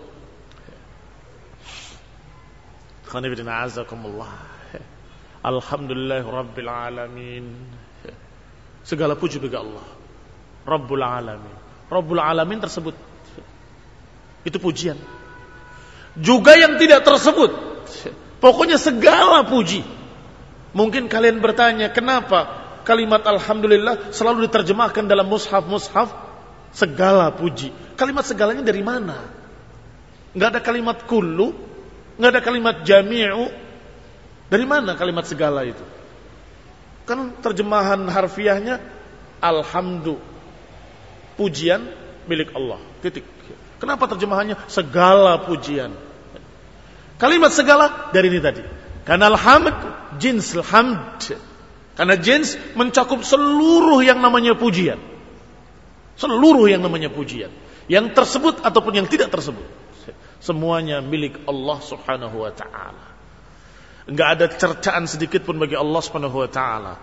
Khonibidina azakumullah. Alhamdulillah Rabbil Alamin. Segala puji bagi Allah Rabbul Alamin. Rabbul Alamin tersebut, itu pujian. Juga yang tidak tersebut, pokoknya segala puji. Mungkin kalian bertanya, kenapa kalimat Alhamdulillah selalu diterjemahkan dalam mushaf-mushaf segala puji? Kalimat segalanya dari mana? Gak ada kalimat kullu, gak ada kalimat jami'u. Dari mana kalimat segala itu? Kan terjemahan harfiahnya alhamdu, pujian milik Allah, titik. Kenapa terjemahannya segala pujian? Kalimat segala dari ini tadi. Karena alhamd jins alhamd. Karena jins mencakup seluruh yang namanya pujian. Seluruh yang namanya pujian, yang tersebut ataupun yang tidak tersebut, semuanya milik Allah Subhanahu wa taala. Enggak ada cercaan sedikit pun bagi Allah Subhanahu wa taala.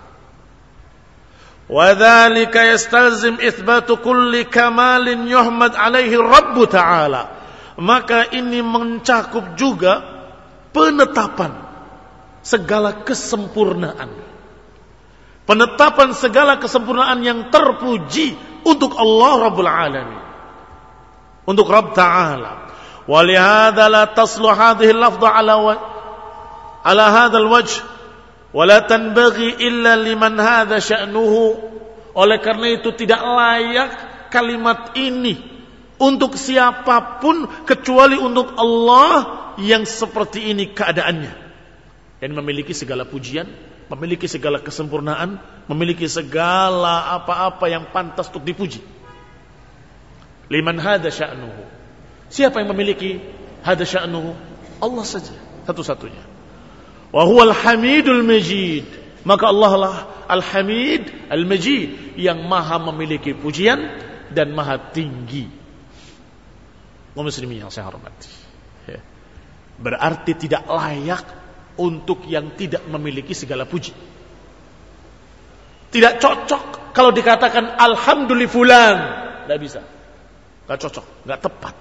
Wa dzalika yastalzim itsbatu kulli kamalin yuhmad alaihi Rabb taala. Maka ini mencakup juga penetapan segala kesempurnaan. Penetapan segala kesempurnaan yang terpuji untuk Allah Rabbul Alamin, untuk Rabb taala. Wa lihadza la taslu hadhihi al-lafdha ala ala hadzal wajh wa la tanbaghi illa liman hadza sya'nuhu. Oleh karena itu tidak layak kalimat ini untuk siapapun kecuali untuk Allah yang seperti ini keadaannya, yang memiliki segala pujian, memiliki segala kesempurnaan, memiliki segala apa-apa yang pantas untuk dipuji. Liman hadza sya'nuhu, siapa yang memiliki hadza sya'nuhu? Allah saja satu-satunya. Wa huwal hamidul majid, maka Allah lah al-hamid al-majid, yang maha memiliki pujian dan maha tinggi. Kaum muslimin yang saya hormati, berarti tidak layak untuk yang tidak memiliki segala puji. Tidak cocok kalau dikatakan alhamdulillah fulan, tidak bisa, tidak cocok, tidak tepat.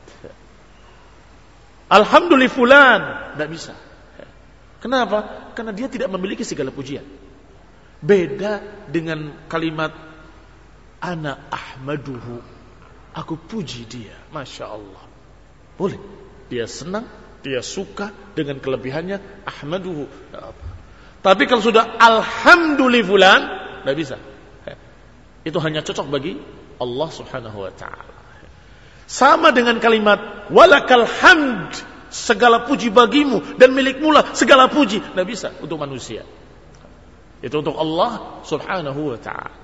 Alhamdulillah fulan, tidak bisa. Kenapa? Karena dia tidak memiliki segala pujian. Beda dengan kalimat ana ahmaduhu, aku puji dia, masya Allah. Boleh, dia senang, dia suka dengan kelebihannya, ahmaduhu. Tapi kalau sudah alhamdulillah fulan, tidak bisa. Itu hanya cocok bagi Allah subhanahu wa ta'ala. Sama dengan kalimat walakal hamd, segala puji bagimu dan milikmu lah segala puji. Tidak bisa untuk manusia. Itu untuk Allah subhanahu wa ta'ala.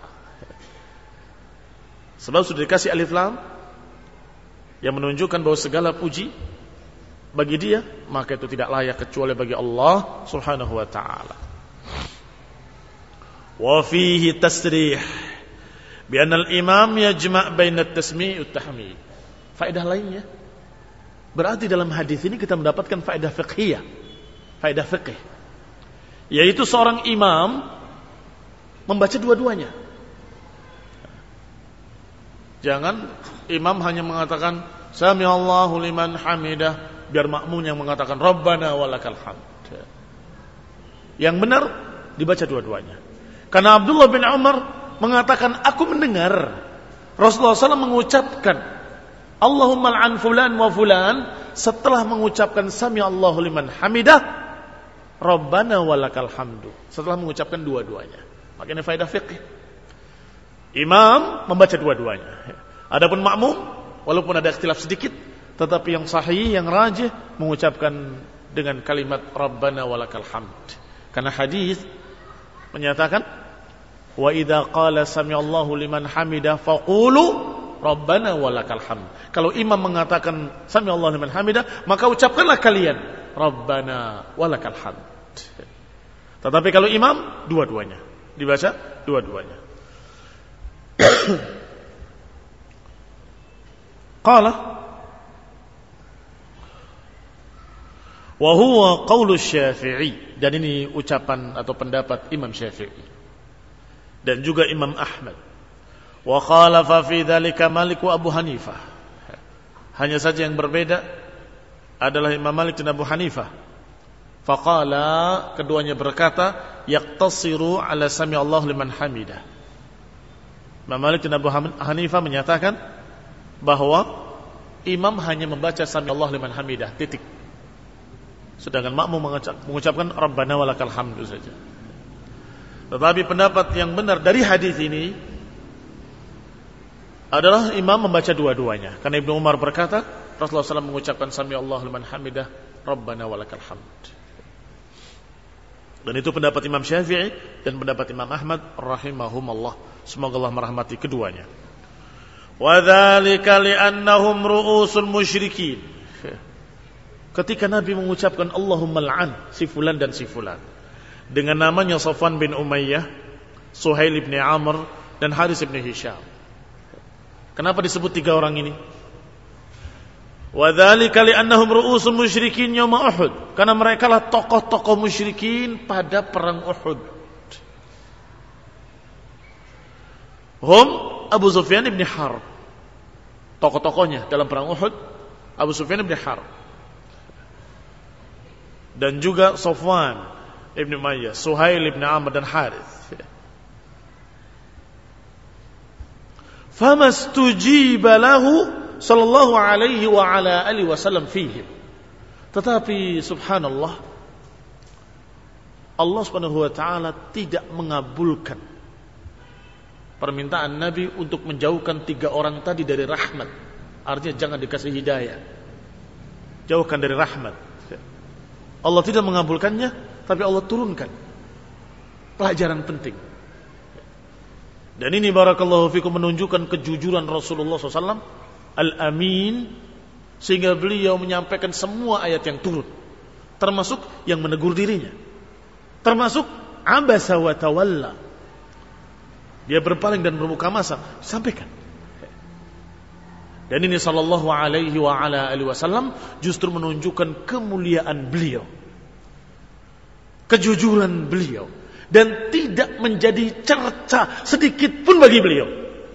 Sebab sudah dikasih alif lam yang menunjukkan bahwa segala puji bagi dia, maka itu tidak layak kecuali bagi Allah subhanahu wa ta'ala. Wa fihi tasrih bi anna al-imam yajma' baina at-tasmi' wa at-tahmid. Faedah lainnya, berarti dalam hadis ini kita mendapatkan faedah fiqhiyah, faedah fiqh, yaitu seorang imam membaca dua-duanya. Jangan imam hanya mengatakan Sami Allahu liman hamidah, biar makmum yang mengatakan Rabbana walakal hamd. Yang benar dibaca dua-duanya. Karena Abdullah bin Umar mengatakan, aku mendengar Rasulullah shallallahu alaihi wasallam mengucapkan Allahumma al'an fulan wa fulan setelah mengucapkan Sami Allahu liman hamidah, Rabbana walakal hamdu, setelah mengucapkan dua-duanya. Makanya faedah fiqh, imam membaca dua-duanya. Adapun makmum, walaupun ada ikhtilaf sedikit, tetapi yang sahih, yang rajih, mengucapkan dengan kalimat Rabbana walakal hamd. Karena hadis menyatakan, wa idza qala sami Allahu liman hamidah faqulu Rabbana walakal hamd. Kalau imam mengatakan sami Allahu liman hamidah, maka ucapkanlah kalian Rabbana walakal hamd. Tetapi kalau imam, dua-duanya dibaca, dua-duanya. Qala wa huwa qaulu Syafi'i, dan ini ucapan atau pendapat Imam Syafi'i dan juga Imam Ahmad. Wa khalafa fi dzalika Malik wa Abu Hanifah. Hanya saja yang berbeda adalah Imam Malik dan Abu Hanifah. Faqala, keduanya berkata, yaqtasiru ala sami Allah liman hamidah. Imam Malik dan Abu Hanifah menyatakan bahwa imam hanya membaca sami Allah liman hamidah, titik. Sedangkan makmum mengucapkan Rabbana walakal hamdu saja. Tetapi pendapat yang benar dari hadis ini adalah imam membaca dua-duanya. Karena Ibnu Umar berkata, Rasulullah shallallahu alaihi wasallam mengucapkan sami Allah liman hamidah, Rabbana walakal hamd. Dan itu pendapat Imam Syafi'i dan pendapat Imam Ahmad rahimahumallah. Semoga Allah merahmati keduanya. Wa dzalika li'annahum ru'usul musyrikin. Ketika Nabi mengucapkan Allahumma al'an si fulan dan si fulan, dengan namanya Safwan bin Umayyah, Suhail bin Amr dan Haris bin Hisham. Kenapa disebut tiga orang ini? Wa dzalika li'annahum ru'usul musyrikin yaum Uhud. Karena mereka lah tokoh-tokoh musyrikin pada perang Uhud. Hum Abu Sufyan bin Harb. Tokoh-tokohnya dalam perang Uhud, Abu Sufyan bin Harb. Dan juga Safwan ibn Umayyah, Suhail ibn Amr dan Harith. Famastujiba lahu sallallahu alaihi wa ala alihi wasallam fihim. Tetapi subhanallah, Allah Subhanahu wa taala tidak mengabulkan permintaan Nabi untuk menjauhkan tiga orang tadi dari rahmat. Artinya jangan dikasih hidayah, jauhkan dari rahmat. Allah tidak mengabulkannya, tapi Allah turunkan pelajaran penting. Dan ini barakallahu fikum menunjukkan kejujuran Rasulullah shallallahu alaihi wasallam Al-Amin, sehingga beliau menyampaikan semua ayat yang turun, termasuk yang menegur dirinya, termasuk abasa wa tawalla, dia berpaling dan bermuka masam, sampaikan. Dan ini sallallahu alaihi wa ala alihi wasallam justru menunjukkan kemuliaan beliau, kejujuran beliau, dan tidak menjadi cerca sedikit pun bagi beliau.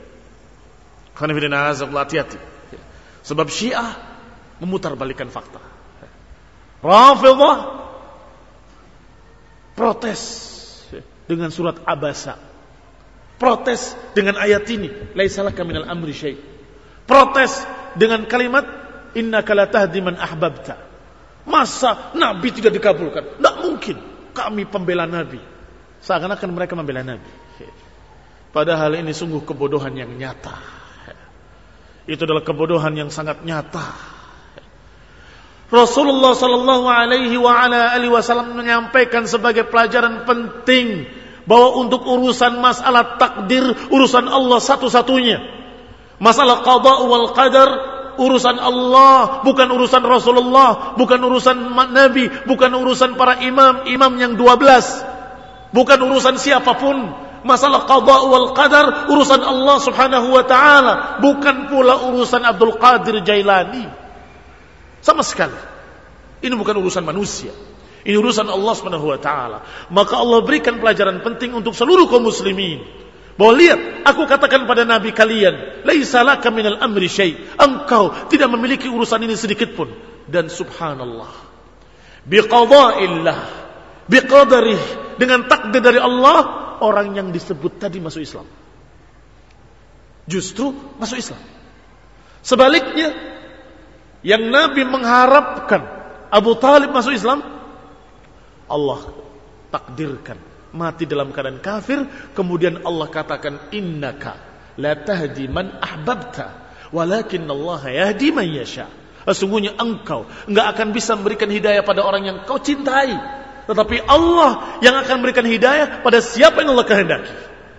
Hati-hati. Sebab Syiah memutarbalikkan fakta. Rafidhah protes dengan surat Abasa. Protes dengan ayat ini, laisa laka minal amri syai'. Protes dengan kalimat innaka la tahdi man ahbabta. Masa Nabi tidak dikabulkan? Tidak mungkin. Kami pembela Nabi. Seakan-akan mereka membela Nabi. Padahal ini sungguh kebodohan yang nyata. Itu adalah kebodohan yang sangat nyata. Rasulullah sallallahu alaihi wa ala alihi wasallam menyampaikan sebagai pelajaran penting bahwa untuk urusan masalah takdir, urusan Allah satu-satunya. Masalah qada wal qadar, urusan Allah, bukan urusan Rasulullah, bukan urusan Nabi, bukan urusan para imam, imam yang dua belas, bukan urusan siapapun. Masalah qada wal qadar, urusan Allah subhanahu wa ta'ala, bukan pula urusan Abdul Qadir Jailani. Sama sekali. Ini bukan urusan manusia. Ini urusan Allah subhanahu wa ta'ala. Maka Allah berikan pelajaran penting untuk seluruh kaum muslimin. Bahwa lihat, aku katakan pada Nabi kalian, laisa laka minal amri syai'. Engkau tidak memiliki urusan ini sedikit pun. Dan subhanallah, biqada'illah, biqadarih, dengan takdir dari Allah, orang yang disebut tadi masuk Islam. Justru masuk Islam. Sebaliknya, yang Nabi mengharapkan Abu Talib masuk Islam, Allah takdirkan mati dalam keadaan kafir. Kemudian Allah katakan innaka la tahdi man ahbabta walakin Allah yahdi man yasha. Sesungguhnya engkau enggak akan bisa memberikan hidayah pada orang yang kau cintai, tetapi Allah yang akan memberikan hidayah pada siapa yang Allah kehendaki.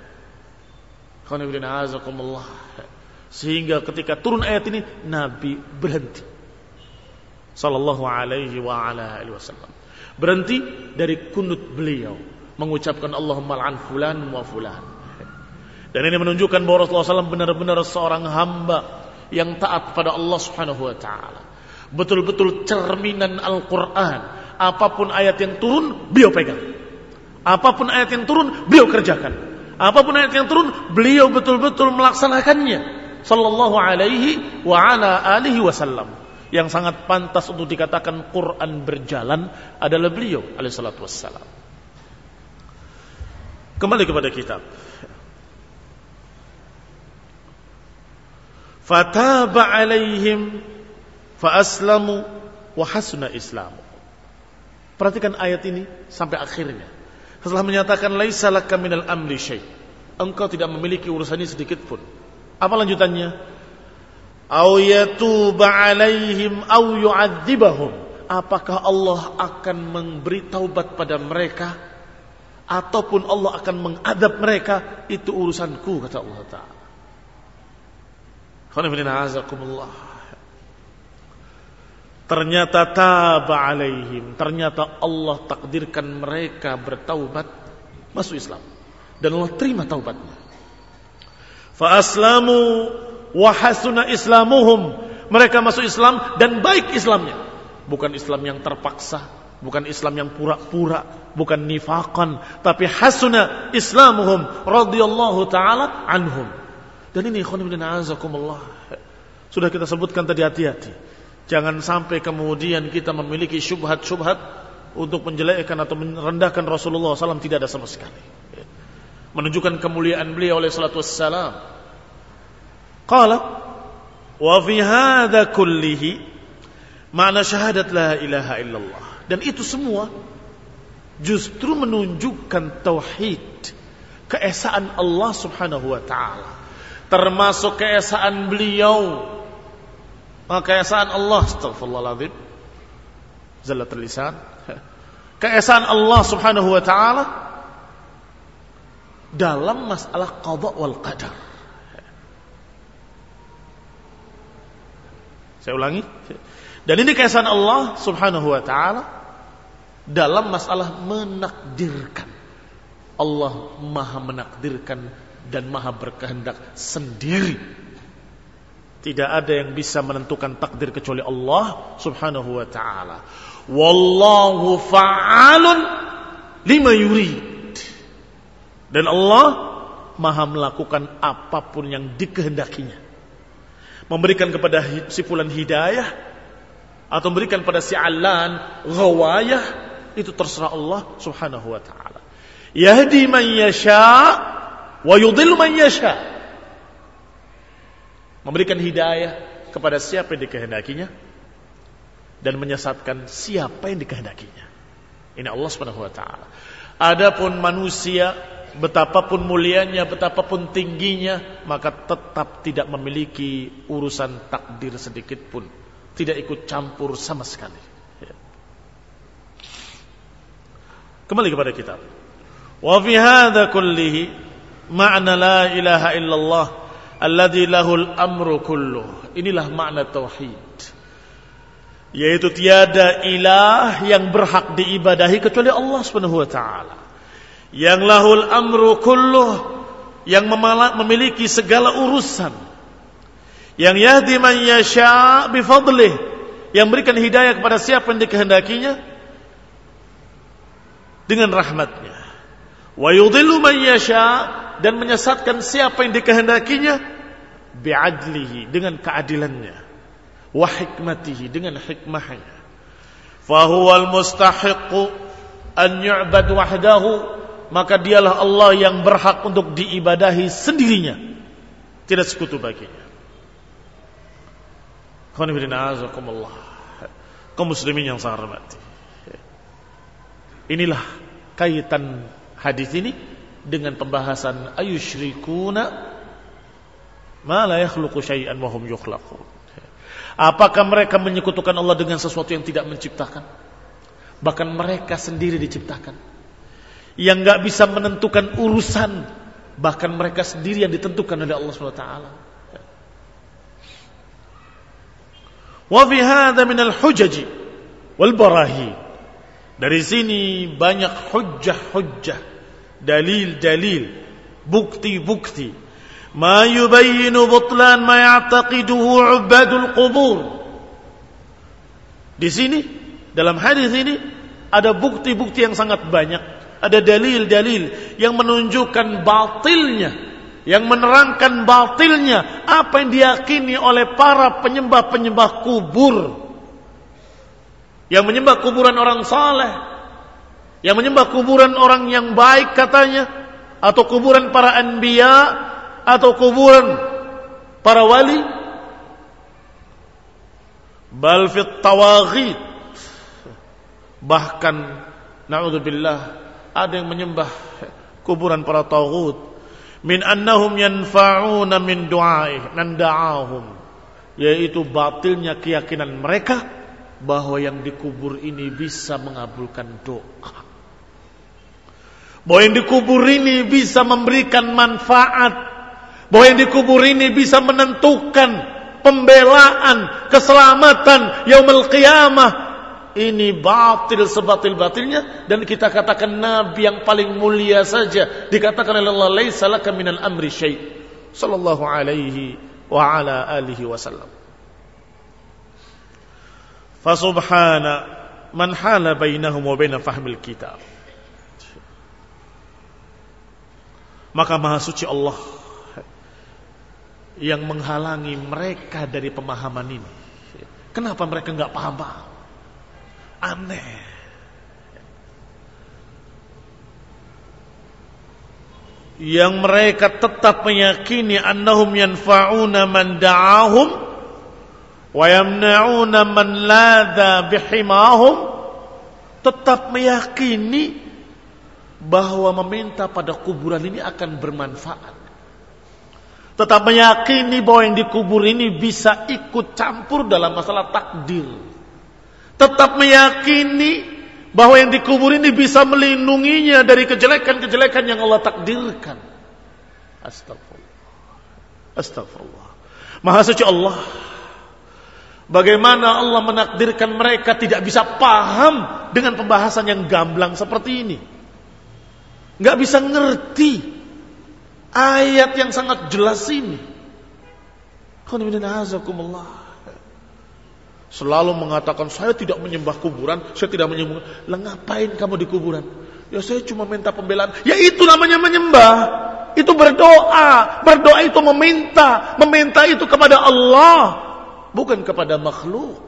Sehingga ketika turun ayat ini, Nabi berhenti sallallahu alaihi wa ala alihi wasallam. Berhenti dari kunut beliau, mengucapkan Allahumma al'an fulan wa fulan. Dan ini menunjukkan bahwa Rasulullah shallallahu alaihi wasallam benar-benar seorang hamba yang taat pada Allah subhanahu wa ta'ala. Betul-betul cerminan Al-Quran. Apapun ayat yang turun, beliau pegang. Apapun ayat yang turun, beliau kerjakan. Apapun ayat yang turun, beliau betul-betul melaksanakannya sallallahu alaihi wa ala alihi wasallam. Yang sangat pantas untuk dikatakan Quran berjalan adalah beliau alaihi salatu wassalam. Kembali kepada kitab. Fataba alaihim fa aslamu wa hasuna islamu. Perhatikan ayat ini sampai akhirnya. Setelah menyatakan laisa laka minal amri syai', engkau tidak memiliki urusan ini sedikit pun. Apa lanjutannya? Au yatuba alaihim au yu'adzibahum. Apakah Allah akan memberi taubat pada mereka ataupun Allah akan mengadab mereka? Itu urusanku, kata Allah Ta'ala. Ternyata taba alaihim, ternyata Allah takdirkan mereka bertaubat, masuk Islam, dan Allah terima taubatnya. Fa aslamu wa hasuna islamuhum, mereka masuk Islam dan baik Islamnya. Bukan Islam yang terpaksa, bukan Islam yang pura-pura, bukan nifaqan, tapi hasuna islamuhum radhiyallahu taala anhum. Dan ini ikhwan fillah azakumullah, sudah kita sebutkan tadi, hati-hati. Jangan sampai kemudian kita memiliki syubhat-syubhat untuk menjelekkan atau merendahkan Rasulullah sallallahu alaihi wasallam. Tidak ada sama sekali. Menunjukkan kemuliaan beliau alaihi salatu wassalam. Qala wa fi hadha kullihi makna syahadat la ilaha illallah. Dan itu semua justru menunjukkan tauhid, keesaan Allah subhanahu wa ta'ala, termasuk keesaan beliau, keesaan Allah, astaghfirullahaladzim, zallatul lisan, keesaan Allah subhanahu wa ta'ala dalam masalah qada wal qadar. Saya ulangi. Dan ini keesaan Allah subhanahu wa ta'ala dalam masalah menakdirkan. Allah maha menakdirkan dan maha berkehendak sendiri. Tidak ada yang bisa menentukan takdir kecuali Allah subhanahu wa ta'ala. Wallahu fa'alun lima yurid. Dan Allah maha melakukan apapun yang dikehendakinya. Memberikan kepada si fulan hidayah atau memberikan pada si alan ghawayah, itu terserah Allah subhanahu wa ta'ala. Yahdi man yasha wa yudhillu man yasha. Memberikan hidayah kepada siapa yang dikehendakinya dan menyesatkan siapa yang dikehendakinya. Ini Allah Subhanahu wa taala. Adapun manusia, betapapun mulianya, betapapun tingginya, maka tetap tidak memiliki urusan takdir sedikit pun, tidak ikut campur sama sekali. Kembali kepada kitab. Wa fi hadza kullihi ma'na la ilaha illallah alladzi lahul amru kulluh. Inilah makna tauhid. Yaitu tiada ilah yang berhak diibadahi kecuali Allah Subhanahu wa taala. Yang lahul amru kulluh, yang memiliki segala urusan. Yang yahdi man yasha' bi fadlih, yang berikan hidayah kepada siapa yang dikehendakinya dengan rahmatnya. Wa yudhillu man yasha', dan menyesatkan siapa yang dikehendakinya bi'adlihi, dengan keadilannya. Wa hikmatihi, dengan hikmahnya. Fahuwal mustahiqu an yu'bad wahdahu, maka dialah Allah yang berhak untuk diibadahi sendirinya, tidak sekutu baginya. Kaum muslimin yang saya hormati, inilah kaitan hadis ini dengan pembahasan ayusyrikuna ma la yakhluqu syai'an wa hum yukhlaqun. Apakah mereka menyekutukan Allah dengan sesuatu yang tidak menciptakan? Bahkan mereka sendiri diciptakan, yang enggak bisa menentukan urusan, bahkan mereka sendiri yang ditentukan oleh Allah Subhanahu wa taala. Wa fi hadza min al-hujaj wal barahin. Dari sini banyak hujjah-hujjah, dalil-dalil, bukti-bukti, ma yubayyinu butlan ma ya'taqiduhu 'ubadul qubur. Di sini, dalam hadis ini ada bukti-bukti yang sangat banyak, ada dalil-dalil yang menunjukkan batilnya, yang menerangkan batilnya apa yang diyakini oleh para penyembah-penyembah kubur, yang menyembah kuburan orang saleh, yang menyembah kuburan orang yang baik katanya, atau kuburan para anbiya, atau kuburan para wali. Bal fit tawaghit, bahkan na'udzubillah ada yang menyembah kuburan para taghut, min annahum yanfa'una min du'aih nanda'ahum, yaitu batilnya keyakinan mereka bahwa yang dikubur ini bisa mengabulkan doa, bahwa yang dikubur ini bisa memberikan manfaat, bahwa yang dikubur ini bisa menentukan pembelaan, keselamatan yaumul qiyamah. Ini batil sebatil-batilnya, dan kita katakan Nabi yang paling mulia saja dikatakan oleh Allah, laisa laka minal amri syai', sallallahu alaihi wa ala alihi wasallam. Fa subhana man hala bainahum wa bain fahmil kitab. Maka maha suci Allah yang menghalangi mereka dari pemahaman ini. Kenapa mereka enggak paham-paham? Aneh. Yang mereka tetap meyakini annahum yanfa'una man da'ahum wa yamna'una man ladha bihimahum, tetap meyakini bahwa meminta pada kuburan ini akan bermanfaat, tetap meyakini bahwa yang dikubur ini bisa ikut campur dalam masalah takdir, tetap meyakini bahwa yang dikubur ini bisa melindunginya dari kejelekan-kejelekan yang Allah takdirkan. Astagfirullah, astagfirullah. Maha suci Allah. Bagaimana Allah menakdirkan mereka tidak bisa paham dengan pembahasan yang gamblang seperti ini, nggak bisa ngerti ayat yang sangat jelas ini. Selalu mengatakan saya tidak menyembah kuburan, saya tidak menyembah. Lah ngapain kamu di kuburan? Ya saya cuma minta pembelaan. Ya itu namanya menyembah. Itu berdoa. Berdoa itu meminta. Meminta itu kepada Allah, bukan kepada makhluk.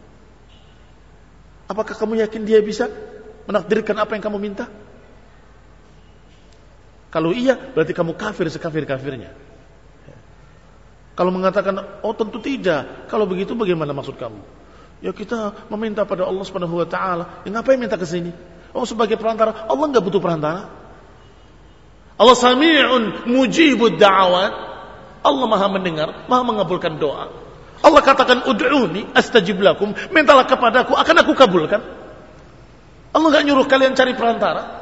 Apakah kamu yakin dia bisa menakdirkan apa yang kamu minta? Kalau iya, berarti kamu kafir sekafir-kafirnya. Kalau mengatakan, oh tentu tidak. Kalau begitu bagaimana maksud kamu? Ya kita meminta pada Allah Subhanahu wa taala. Ya ngapain minta ke sini? Oh sebagai perantara. Allah enggak butuh perantara. Allah Sami'un mujibud da'awat. Allah Maha mendengar, Maha mengabulkan doa. Allah katakan ud'uni astajib lakum. Mintalah kepadaku, akan aku kabulkan. Allah enggak nyuruh kalian cari perantara.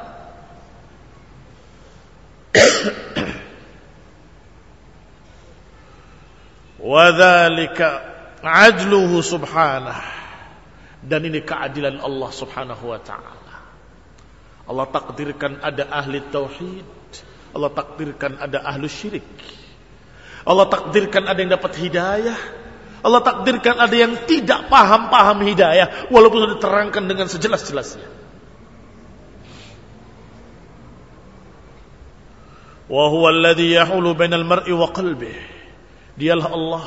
Wadzalika adluhu subhanahu, dan ini keadilan Allah Subhanahu wa taala. Allah takdirkan ada ahli tauhid, Allah takdirkan ada ahli syirik. Allah takdirkan ada yang dapat hidayah, Allah takdirkan ada yang tidak paham-paham hidayah walaupun sudah diterangkan dengan sejelas-jelasnya. Wa huwa alladhi yahulu bainal mar'i wa qalbihi. Dialah Allah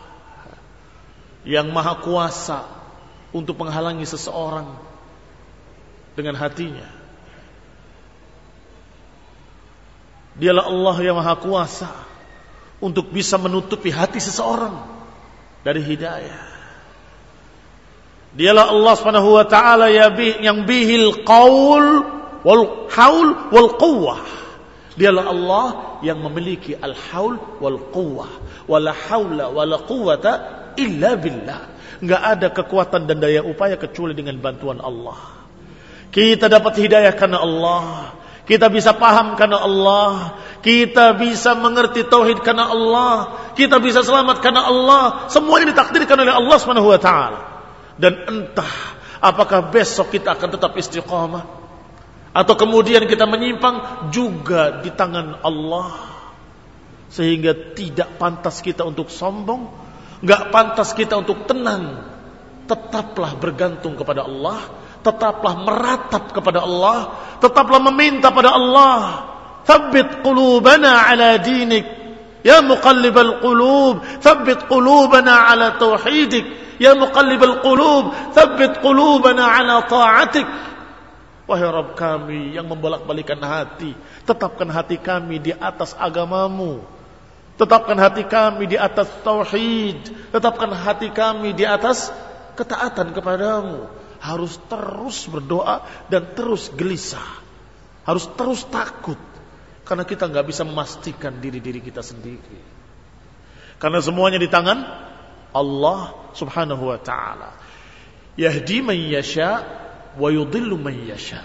yang maha kuasa untuk menghalangi seseorang dengan hatinya. Dialah Allah yang maha kuasa untuk bisa menutupi hati seseorang dari hidayah. Dialah Allah Subhanahu wa taala yang bihil qaul wal haul wal quwwah. Dialah Allah yang memiliki al-haul wal quwwah. Wala haula wala quwwata illa billah. Enggak ada kekuatan dan daya upaya kecuali dengan bantuan Allah. Kita dapat hidayah karena Allah. Kita bisa paham karena Allah. Kita bisa mengerti tauhid karena Allah. Kita bisa selamat karena Allah. Semua ini ditakdirkan oleh Allah Subhanahu wa taala. Dan entah apakah besok kita akan tetap istiqamah atau kemudian kita menyimpang, juga di tangan Allah. Sehingga tidak pantas kita untuk sombong, enggak pantas kita untuk tenang. Tetaplah bergantung kepada Allah, tetaplah meratap kepada Allah, tetaplah meminta pada Allah. Tsabbit qulubana ala dinik ya muqallibal qulub, tsabbit qulubana ala tauhidik ya muqallibal qulub, tsabbit qulubana ala ta'atik. Wahai Rabb kami yang membolak-balikan hati, tetapkan hati kami di atas agamamu, tetapkan hati kami di atas tauhid, tetapkan hati kami di atas ketaatan kepadamu. Harus terus berdoa dan terus gelisah, harus terus takut, karena kita nggak bisa memastikan diri-diri kita sendiri, karena semuanya di tangan Allah Subhanahu wa taala. Yahdi man yasha wa yudhillu man yasha.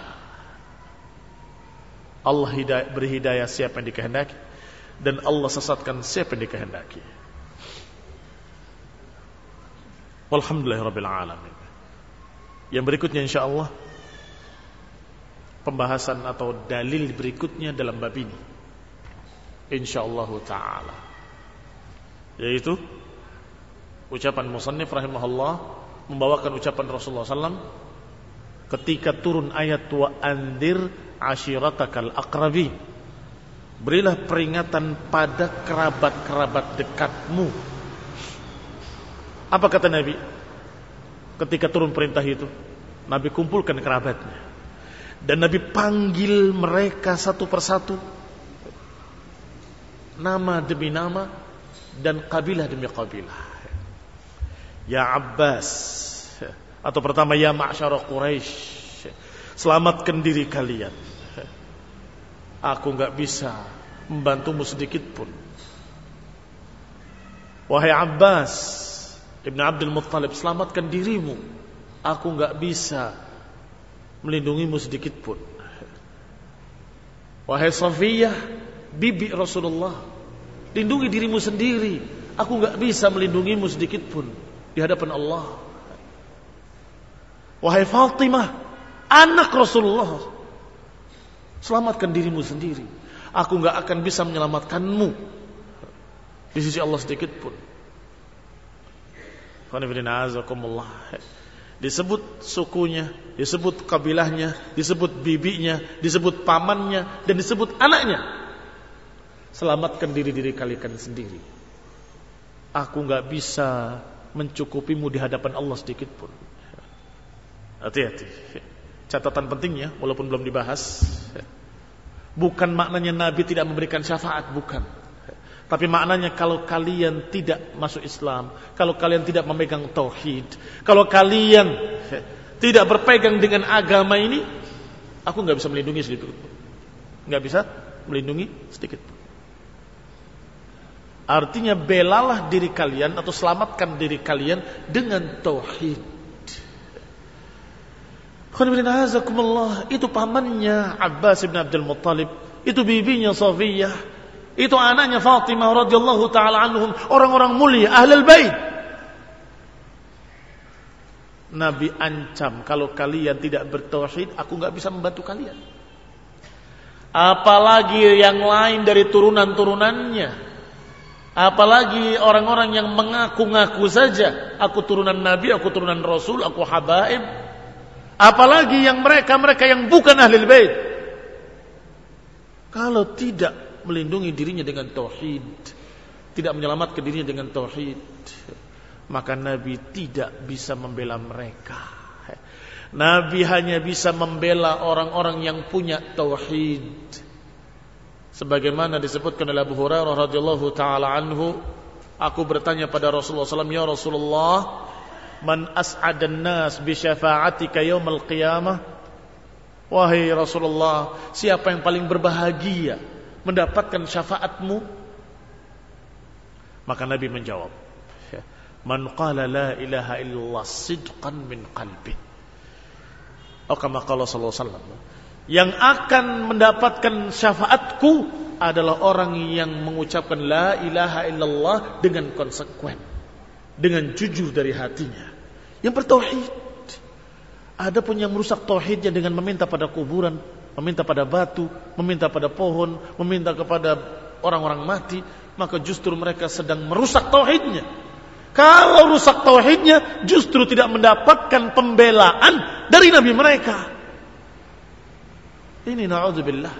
Allah hidayah, berhidayah siapa yang dikehendaki, dan Allah sesatkan siapa yang dikehendaki. Walhamdulillahirabbil alamin. Yang berikutnya insyaallah pembahasan atau dalil berikutnya dalam bab ini insyaallah taala, yaitu ucapan musannif rahimahullah membawakan ucapan Rasulullah sallallahu alaihi wasallam ketika turun ayat wa andir ashiratakal aqrabin. Berilah peringatan pada kerabat-kerabat dekatmu. Apa kata Nabi? Ketika turun perintah itu, Nabi kumpulkan kerabatnya dan Nabi panggil mereka satu persatu, nama demi nama dan kabilah demi kabilah. Ya Abbas, atau pertama ya ma'syara Quraisy, selamatkan diri kalian. Aku enggak bisa membantumu sedikit pun. Wahai Abbas Ibn Abdul Muttalib, selamatkan dirimu. Aku enggak bisa melindungimu sedikit pun. Wahai Safiyah, bibi Rasulullah, lindungi dirimu sendiri. Aku enggak bisa melindungimu sedikit pun di hadapan Allah. Wahai Fatimah, anak Rasulullah, selamatkan dirimu sendiri. Aku enggak akan bisa menyelamatkanmu di sisi Allah sedikit pun. Disebut sukunya, disebut kabilahnya, disebut bibinya, disebut pamannya, dan disebut anaknya. Selamatkan diri-diri kalian sendiri. Aku enggak bisa mencukupimu di hadapan Allah sedikit pun. Hati-hati. Catatan pentingnya walaupun belum dibahas. Bukan maknanya Nabi tidak memberikan syafaat, bukan. Tapi maknanya kalau kalian tidak masuk Islam, kalau kalian tidak memegang tauhid, kalau kalian tidak berpegang dengan agama ini, aku nggak bisa melindungi sedikit, nggak bisa melindungi sedikit. Artinya belalah diri kalian atau selamatkan diri kalian dengan tauhid. Itu pamannya Abbas bin Abdul Muttalib, itu bibinya Safiyah, itu anaknya Fatimah radhiyallahu taala anhum, orang-orang mulia ahlul bait. Nabi ancam, kalau kalian tidak bertauhid, aku enggak bisa membantu kalian. Apalagi yang lain dari turunan-turunannya. Apalagi orang-orang yang mengaku-ngaku saja, aku turunan Nabi, aku turunan Rasul, aku habaib. Apalagi yang mereka-mereka yang bukan ahlul bait. Kalau tidak melindungi dirinya dengan tauhid, tidak menyelamatkan dirinya dengan tauhid, maka Nabi tidak bisa membela mereka. Nabi hanya bisa membela orang-orang yang punya tauhid. Sebagaimana disebutkan oleh Abu Hurairah radhiyallahu taala anhu, aku bertanya pada Rasulullah sallallahu alaihi wasallam, ya Rasulullah, man as'adan nas bi syafa'atika yaumil qiyamah? Wahai Rasulullah, siapa yang paling berbahagia mendapatkan syafaatmu? Maka Nabi menjawab, man qala la ilaha illallah sidqan min qalbi. Atau kama qala sallallahu alaihi wasallam, yang akan mendapatkan syafaatku adalah orang yang mengucapkan la ilaha illallah dengan konsekuen, dengan jujur dari hatinya, yang bertauhid. Adapun yang merusak tauhidnya dengan meminta pada kuburan, meminta pada batu, meminta pada pohon, meminta kepada orang-orang mati, maka justru mereka sedang merusak tauhidnya. Kalau rusak tauhidnya, justru tidak mendapatkan pembelaan dari Nabi mereka. Ini na'udzubillah.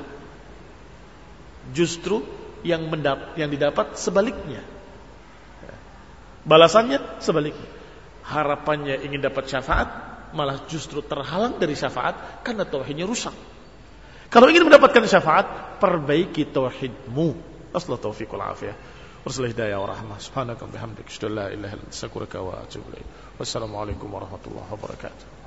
Justru yang mendap- yang didapat sebaliknya. Balasannya sebaliknya. Harapannya ingin dapat syafaat, malah justru terhalang dari syafaat karena tauhidnya rusak. Kalau ingin mendapatkan syafaat, perbaiki tauhidmu. Assalatu taufiq wal afiyah. Wassalamualaikum hidayah wa rahmah. Subhanaka bihamdika asyhadu an la ilaha illa anta astaghfiruka wa atubu ilaik. Wassalamualaikum warahmatullahi wabarakatuh.